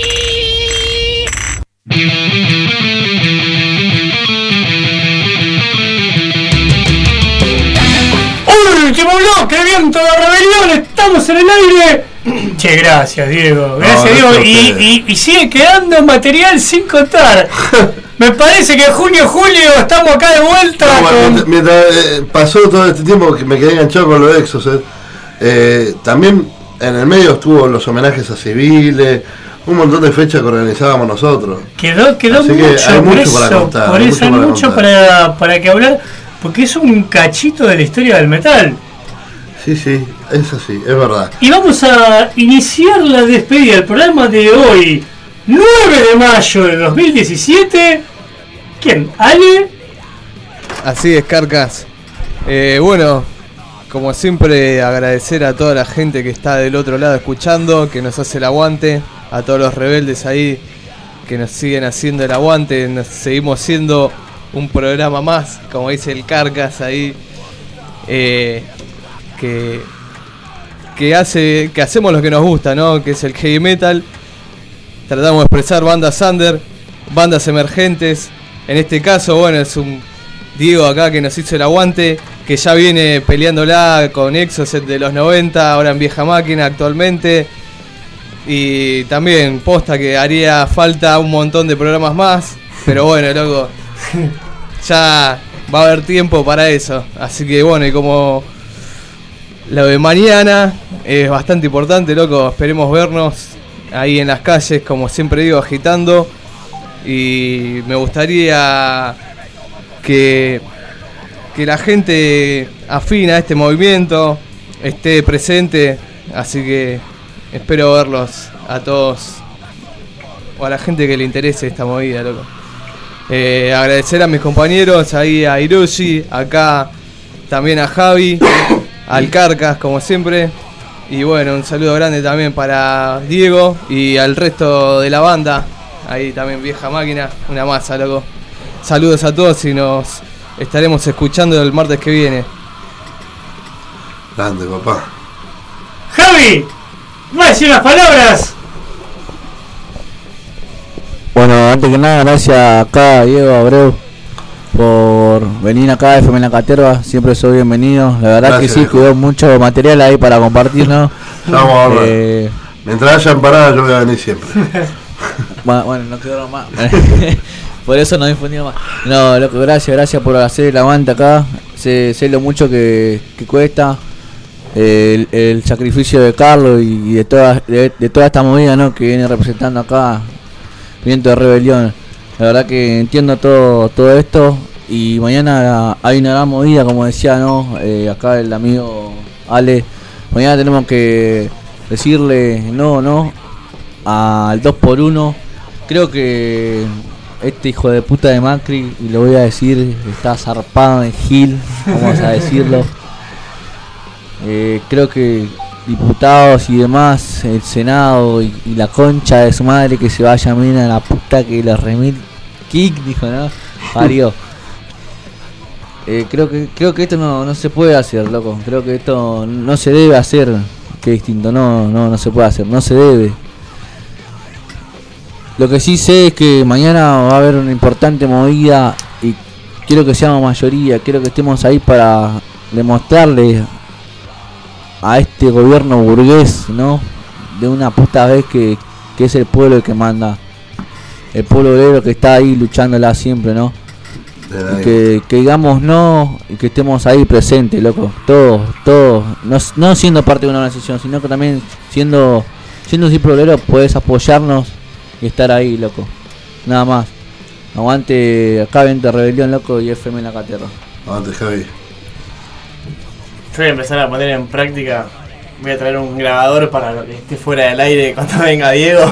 Último bloque, viento de rebelión, estamos en el aire. Che, gracias Diego, gracias No, Diego. no, Y, y, y sigue quedando material sin contar. Me parece que junio, julio estamos acá de vuelta. No, con... mientras, mientras, eh, pasó todo este tiempo que me quedé enganchado con los Exos, eh, eh, también en el medio estuvo los homenajes a civiles, un montón de fechas que organizábamos nosotros. Quedó, quedó Así que mucho, hay por mucho eso, para contar, por hay eso hay mucho para mucho contar. para, para que hablar, porque es un cachito de la historia del metal. Sí, sí, es así, es verdad. Y vamos a iniciar la despedida del programa de hoy, nueve de mayo de dos mil diecisiete. ¿Quién? ¿Ale? Así es, Carcas. Eh, bueno, como siempre, agradecer a toda la gente que está del otro lado escuchando, que nos hace el aguante, a todos los rebeldes ahí que nos siguen haciendo el aguante. Nos seguimos siendo un programa más, como dice el Carcas ahí, eh, que, que hace que hacemos lo que nos gusta, ¿no? Que es el heavy metal. Tratamos de expresar bandas under, bandas emergentes. En este caso, bueno, es un Diego acá que nos hizo el aguante, que ya viene peleándola con Exocet de los noventa, ahora en Vieja Máquina actualmente. Y también posta que haría falta un montón de programas más, pero bueno, loco, ya va a haber tiempo para eso. Así que bueno, y como lo de mañana es bastante importante, loco, esperemos vernos ahí en las calles, como siempre digo, agitando. Y me gustaría que, que la gente afina a este movimiento esté presente, así que espero verlos a todos, o a la gente que le interese esta movida, loco. Eh, agradecer a mis compañeros, ahí a Hiroshi, acá también a Javi, al Carcas como siempre. Y bueno, un saludo grande también para Diego y al resto de la banda. Ahí también Vieja Máquina, una masa, loco. Saludos a todos y nos estaremos escuchando el martes que viene. Grande, papá. Javi, va a decir unas palabras. Bueno, antes que nada, gracias acá Diego Abreu por venir acá a F M en la Caterva, siempre soy bienvenido. La verdad Gracias, que sí, viejo. quedó mucho material ahí para compartir, ¿no? Ya vamos a hablar. Eh, Mientras haya empanadas, yo voy a venir siempre. bueno, bueno, no quedó más. Por eso no difundimos más. No, loco, gracias, gracias por hacer el aguante acá. Sé, sé lo mucho que, que cuesta. El, el sacrificio de Carlos y de toda, de, de toda esta movida, ¿no? Que viene representando acá Viento de Rebelión. La verdad que entiendo todo todo esto. Y mañana hay una gran movida, como decía, ¿no? Eh, acá el amigo Ale. Mañana tenemos que decirle no, no al dos por uno. Creo que este hijo de puta de Macri, y lo voy a decir, está zarpado en Gil, vamos a decirlo. Eh, creo que diputados y demás, el Senado y, y la concha de su madre que se vaya a mina a la puta que la remil kick, dijo, ¿no? Parió. Eh, creo que creo que esto no, no se puede hacer, loco. Creo que esto no se debe hacer. Qué distinto, no, no, no se puede hacer, no se debe. Lo que sí sé es que mañana va a haber una importante movida y quiero que seamos mayoría, quiero que estemos ahí para demostrarle a este gobierno burgués, ¿no? de una puta vez que, que es el pueblo el que manda. El pueblo obrero que está ahí luchándola siempre, ¿no? Y que, que digamos no y que estemos ahí presentes, loco. Todos, todos. No, no siendo parte de una organización, sino que también siendo siendo siempre obrero puedes apoyarnos y estar ahí, loco. Nada más. Aguante acá Viento de Rebelión, loco, y F M en la Caterra. Aguante, Javi. Yo voy a empezar a poner en práctica. Voy a traer un grabador para lo que esté fuera del aire cuando venga Diego.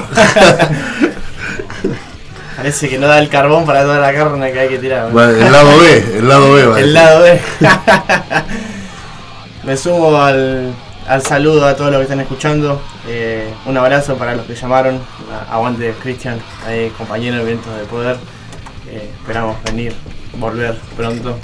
Parece que no da el carbón para toda la carne que hay que tirar. Bueno, el lado B, el lado B. Va el lado B. Me sumo al, al saludo a todos los que están escuchando. Eh, un abrazo para los que llamaron. Aguante Cristian, ahí, compañero de Vientos de Poder. Eh, esperamos venir, volver pronto.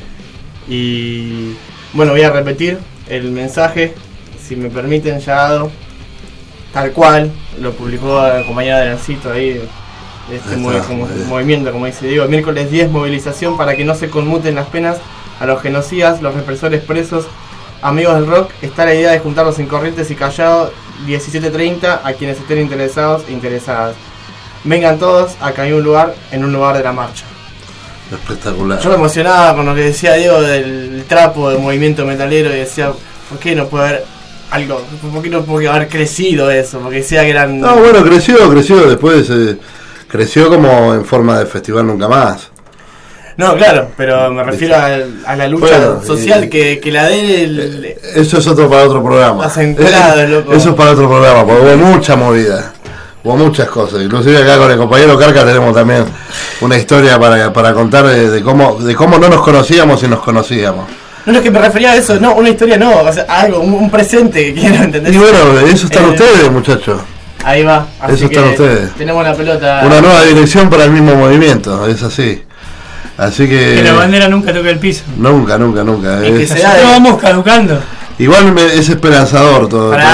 Y bueno, voy a repetir el mensaje, si me permiten, ya dado. Tal cual, lo publicó la compañera de Lancito ahí. Este movi como, movimiento, como dice Diego, miércoles diez, movilización para que no se conmuten las penas a los genocidas, los represores presos, amigos del rock. Está la idea de juntarlos en Corrientes y Callao, diecisiete treinta, a quienes estén interesados e interesadas. Vengan todos, acá hay un lugar, en un lugar de la marcha. Espectacular. Yo me emocionaba con lo que decía Diego del trapo, del movimiento metalero, y decía, ¿por qué no puede haber algo? ¿Por qué no puede haber crecido eso? Porque decía que eran... No, bueno, creció, creció, después... Eh... Creció como en forma de festival nunca más. No, claro, pero me refiero a, a la lucha bueno, social eh, que, que la de el, eso es otro para otro programa. Enculado, loco. Eso es para otro programa, porque hubo mucha movida. Hubo muchas cosas. Inclusive acá con el compañero Carca tenemos también una historia para, para contar de, de cómo de cómo no nos conocíamos y nos conocíamos. No, no es que me refería a eso, no, una historia no, o sea, algo, un, un presente que quiero entender. Y bueno, eso están eh, ustedes, muchachos. Ahí va, así eso están ustedes. Tenemos la pelota. Una nueva dirección para el mismo movimiento, es así. Así que. Que la bandera nunca toque el piso. Nunca, nunca, nunca. Y es, que se da de... vamos caducando. Igual me, es esperanzador todo, todo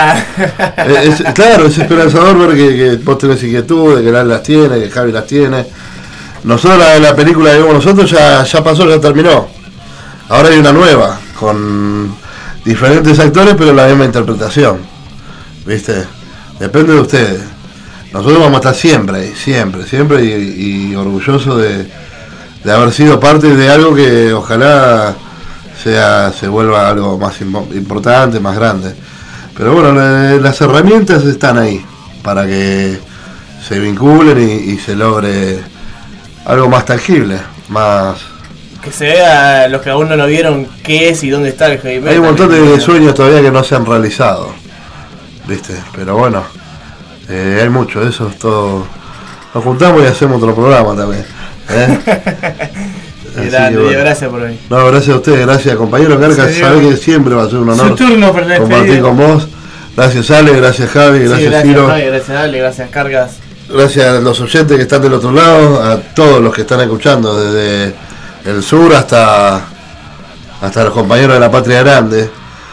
esto. Es, es, claro, es esperanzador ver que, que vos tenés inquietudes, que Lal las tiene, que Javi las tiene. Nosotros la, la película que vimos nosotros ya, ya pasó, ya terminó. Ahora hay una nueva, con diferentes actores pero la misma interpretación. ¿Viste? Depende de ustedes. Nosotros vamos a estar siempre, siempre, siempre y, y orgullosos de, de haber sido parte de algo que ojalá sea se vuelva algo más importante, más grande. Pero bueno, las herramientas están ahí para que se vinculen y, y se logre algo más tangible, más... Que se vea a los que aún no lo vieron qué es y dónde está el heavy metal. Hay un montón de, de sueños todavía que no se han realizado, ¿viste? Pero bueno, eh, hay mucho, eso es todo. Nos juntamos y hacemos otro programa también, ¿eh? Grande, bueno. Gracias por venir. No, gracias a ustedes, gracias compañero Carca, sí, sabés que siempre va a ser un honor su turno para compartir con vos. Gracias Ale, gracias Javi, gracias, sí, gracias Ciro. Javi, gracias Ale, gracias Cargas. Gracias a los oyentes que están del otro lado, a todos los que están escuchando, desde el sur hasta hasta los compañeros de la Patria Grande.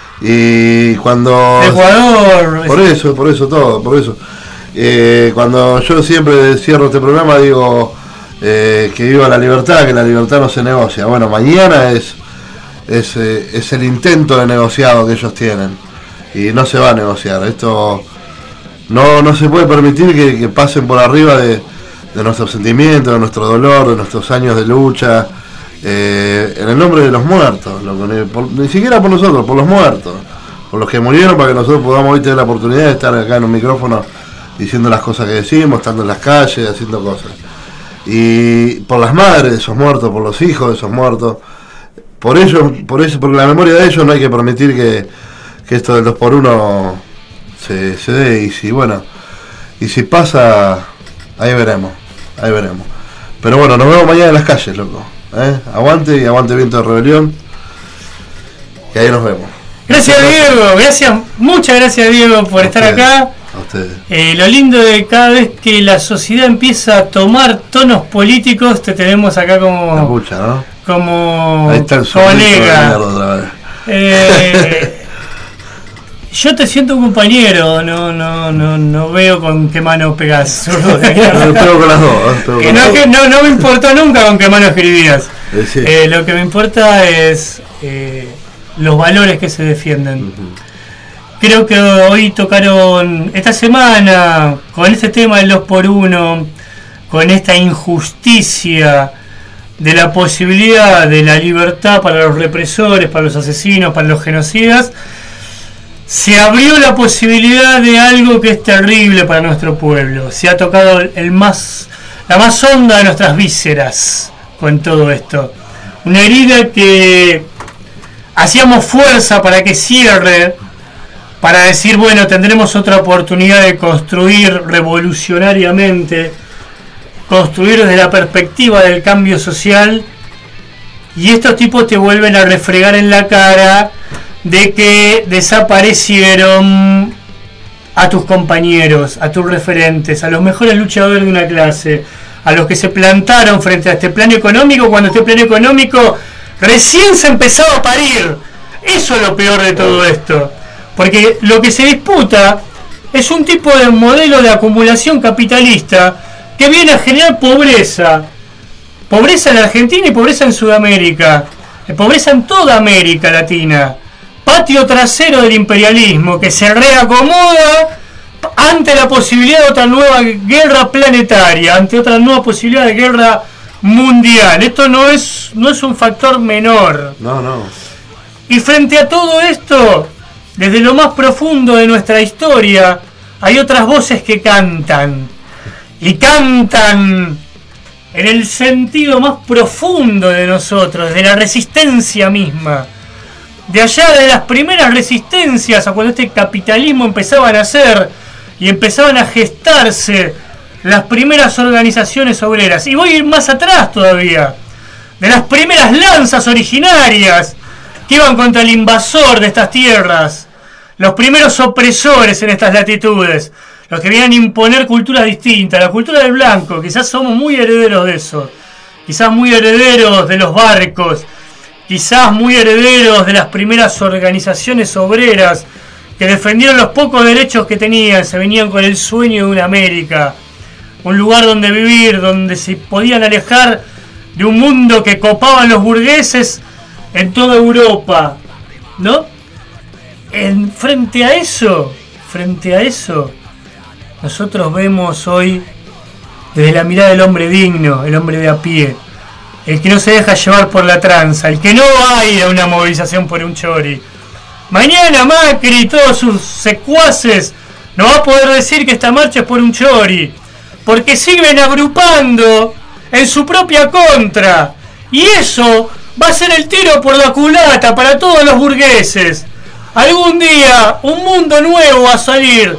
Y cuando Ecuador, por eso, por eso todo, por eso. Eh, cuando yo siempre cierro este programa digo eh, que viva la libertad, que la libertad no se negocia. Bueno, mañana es es, eh, es el intento de negociado que ellos tienen y no se va a negociar. Esto no no se puede permitir que, que pasen por arriba de, de nuestros sentimientos, de nuestro dolor, de nuestros años de lucha. Eh, en el nombre de los muertos, lo, por, ni siquiera por nosotros, por los muertos, por los que murieron, para que nosotros podamos hoy tener la oportunidad de estar acá en un micrófono diciendo las cosas que decimos, estando en las calles, haciendo cosas. Y por las madres de esos muertos, por los hijos de esos muertos, por ellos, por eso, por la memoria de ellos no hay que permitir que, que esto del dos por uno se, se dé. Y si bueno, y si pasa, ahí veremos, ahí veremos. Pero bueno, nos vemos mañana en las calles, loco. ¿Eh? Aguante y aguante Viento de Rebelión. Y ahí nos vemos. Gracias Diego, gracias, muchas gracias Diego por a estar ustedes, acá. A ustedes. Eh, lo lindo de cada vez que la sociedad empieza a tomar tonos políticos, te tenemos acá como la pucha, ¿no? Como ahí está el colega. Eh, yo te siento un compañero, no no no no veo con qué mano pegas. Zurdo de mierda. Pego con las dos, ¿eh? Que no, que no, no me importó nunca con qué mano escribías. Eh, sí. eh, lo que me importa es eh, los valores que se defienden. Uh-huh. Creo que hoy tocaron, esta semana, con este tema del dos por uno, con esta injusticia de la posibilidad de la libertad para los represores, para los asesinos, para los genocidas, se abrió la posibilidad de algo que es terrible para nuestro pueblo. Se ha tocado el más, la más honda de nuestras vísceras con todo esto. Una herida que hacíamos fuerza para que cierre, para decir, bueno, tendremos otra oportunidad de construir revolucionariamente, construir desde la perspectiva del cambio social, y estos tipos te vuelven a refregar en la cara de que desaparecieron a tus compañeros, a tus referentes, a los mejores luchadores de una clase, a los que se plantaron frente a este plan económico cuando este plan económico recién se empezaba a parir. Eso es lo peor de todo esto, porque lo que se disputa es un tipo de modelo de acumulación capitalista que viene a generar pobreza, pobreza en Argentina y pobreza en Sudamérica, pobreza en toda América Latina, patio trasero del imperialismo que se reacomoda ante la posibilidad de otra nueva guerra planetaria, ante otra nueva posibilidad de guerra mundial. Esto no es, no es un factor menor. No, no. Y frente a todo esto, desde lo más profundo de nuestra historia, hay otras voces que cantan. Y cantan en el sentido más profundo de nosotros, de la resistencia misma. De allá de las primeras resistencias a cuando este capitalismo empezaba a nacer y empezaban a gestarse las primeras organizaciones obreras. Y voy a ir más atrás todavía, de las primeras lanzas originarias que iban contra el invasor de estas tierras, los primeros opresores en estas latitudes, los que vienen a imponer culturas distintas, la cultura del blanco. Quizás somos muy herederos de eso, quizás muy herederos de los barcos, quizás muy herederos de las primeras organizaciones obreras que defendieron los pocos derechos que tenían, se venían con el sueño de una América, un lugar donde vivir, donde se podían alejar de un mundo que copaban los burgueses en toda Europa, ¿no? En, frente a eso, frente a eso, nosotros vemos hoy desde la mirada del hombre digno, el hombre de a pie, el que no se deja llevar por la tranza, el que no va a ir a una movilización por un chori. Mañana Macri y todos sus secuaces no va a poder decir que esta marcha es por un chori, porque siguen agrupando en su propia contra, y eso va a ser el tiro por la culata para todos los burgueses. Algún día un mundo nuevo va a salir,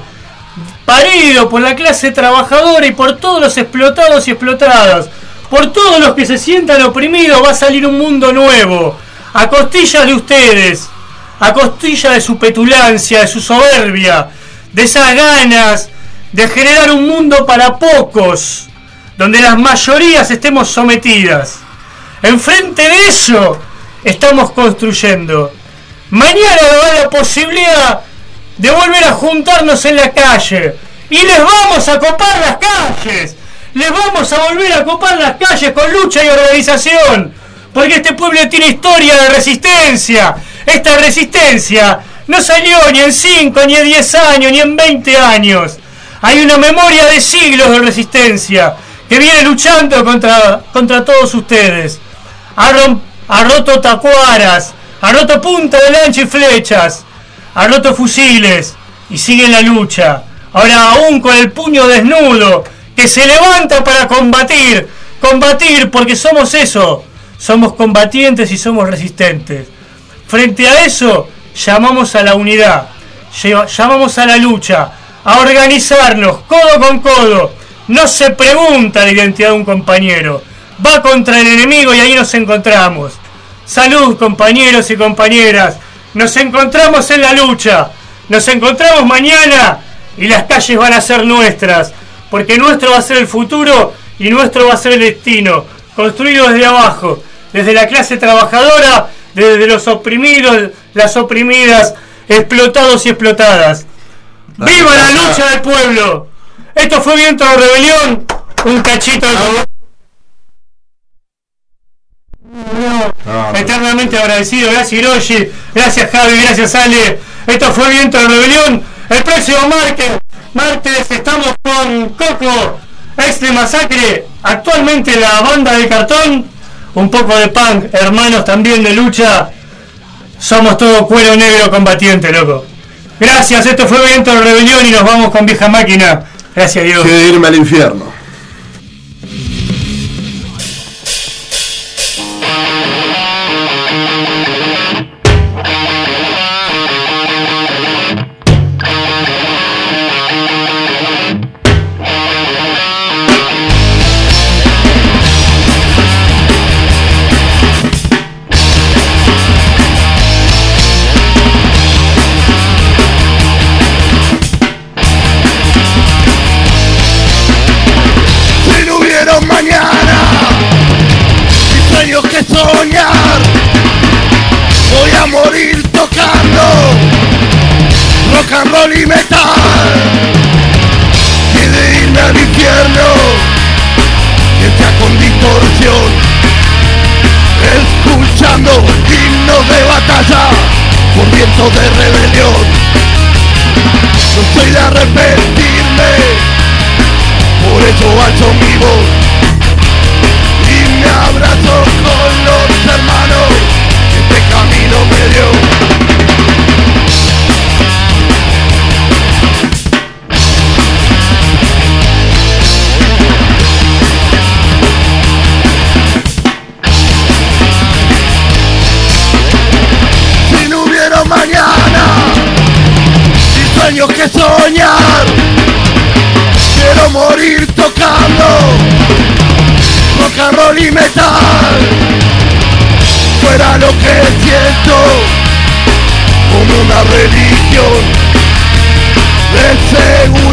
parido por la clase trabajadora y por todos los explotados y explotadas, por todos los que se sientan oprimidos. Va a salir un mundo nuevo, a costillas de ustedes, a costillas de su petulancia, de su soberbia, de esas ganas de generar un mundo para pocos, donde las mayorías estemos sometidas. Enfrente de eso estamos construyendo. Mañana nos da la posibilidad de volver a juntarnos en la calle, y les vamos a copar las calles. Les vamos a volver a copar las calles con lucha y organización, porque este pueblo tiene historia de resistencia. Esta resistencia no salió ni en cinco, ni en diez años, ni en veinte años. Hay una memoria de siglos de resistencia que viene luchando contra, contra todos ustedes. Ha, rom, ha roto tacuaras, ha roto punta de lancha y flechas, ha roto fusiles y sigue en la lucha. Ahora aún con el puño desnudo, que se levanta para combatir, combatir porque somos eso, somos combatientes y somos resistentes. Frente a eso, llamamos a la unidad, llamamos a la lucha, a organizarnos codo con codo. No se pregunta la identidad de un compañero, va contra el enemigo y ahí nos encontramos. Salud, compañeros y compañeras, nos encontramos en la lucha, nos encontramos mañana y las calles van a ser nuestras, porque nuestro va a ser el futuro y nuestro va a ser el destino, construido desde abajo, desde la clase trabajadora, desde los oprimidos, las oprimidas, explotados y explotadas. ¡Viva la lucha del pueblo! Esto fue Viento de Rebelión, un cachito de... No, no. Eternamente agradecido. Gracias Hiroshi, gracias Javi, gracias Ale. Esto fue Viento de Rebelión. El próximo martes, martes estamos con Coco, ex de Masacre, actualmente la banda de Cartón, un poco de punk, hermanos también de lucha. Somos todo cuero negro combatiente, loco. Gracias, esto fue Viento de Rebelión y nos vamos con Vieja Máquina. Gracias a Dios. Quiero irme al infierno. Soñar, voy a morir tocando rock and roll y metal. Quiere irme al infierno, piensa con distorsión, escuchando himnos de batalla por viento de rebelión. No soy de arrepentirme, por eso alzo mi voz. Me abrazo con los hermanos que este camino me dio. Si no hubiera mañana, sin sueños que soñar, quiero morir tocando rock and roll y metal, fuera lo que siento, como una religión del seguro.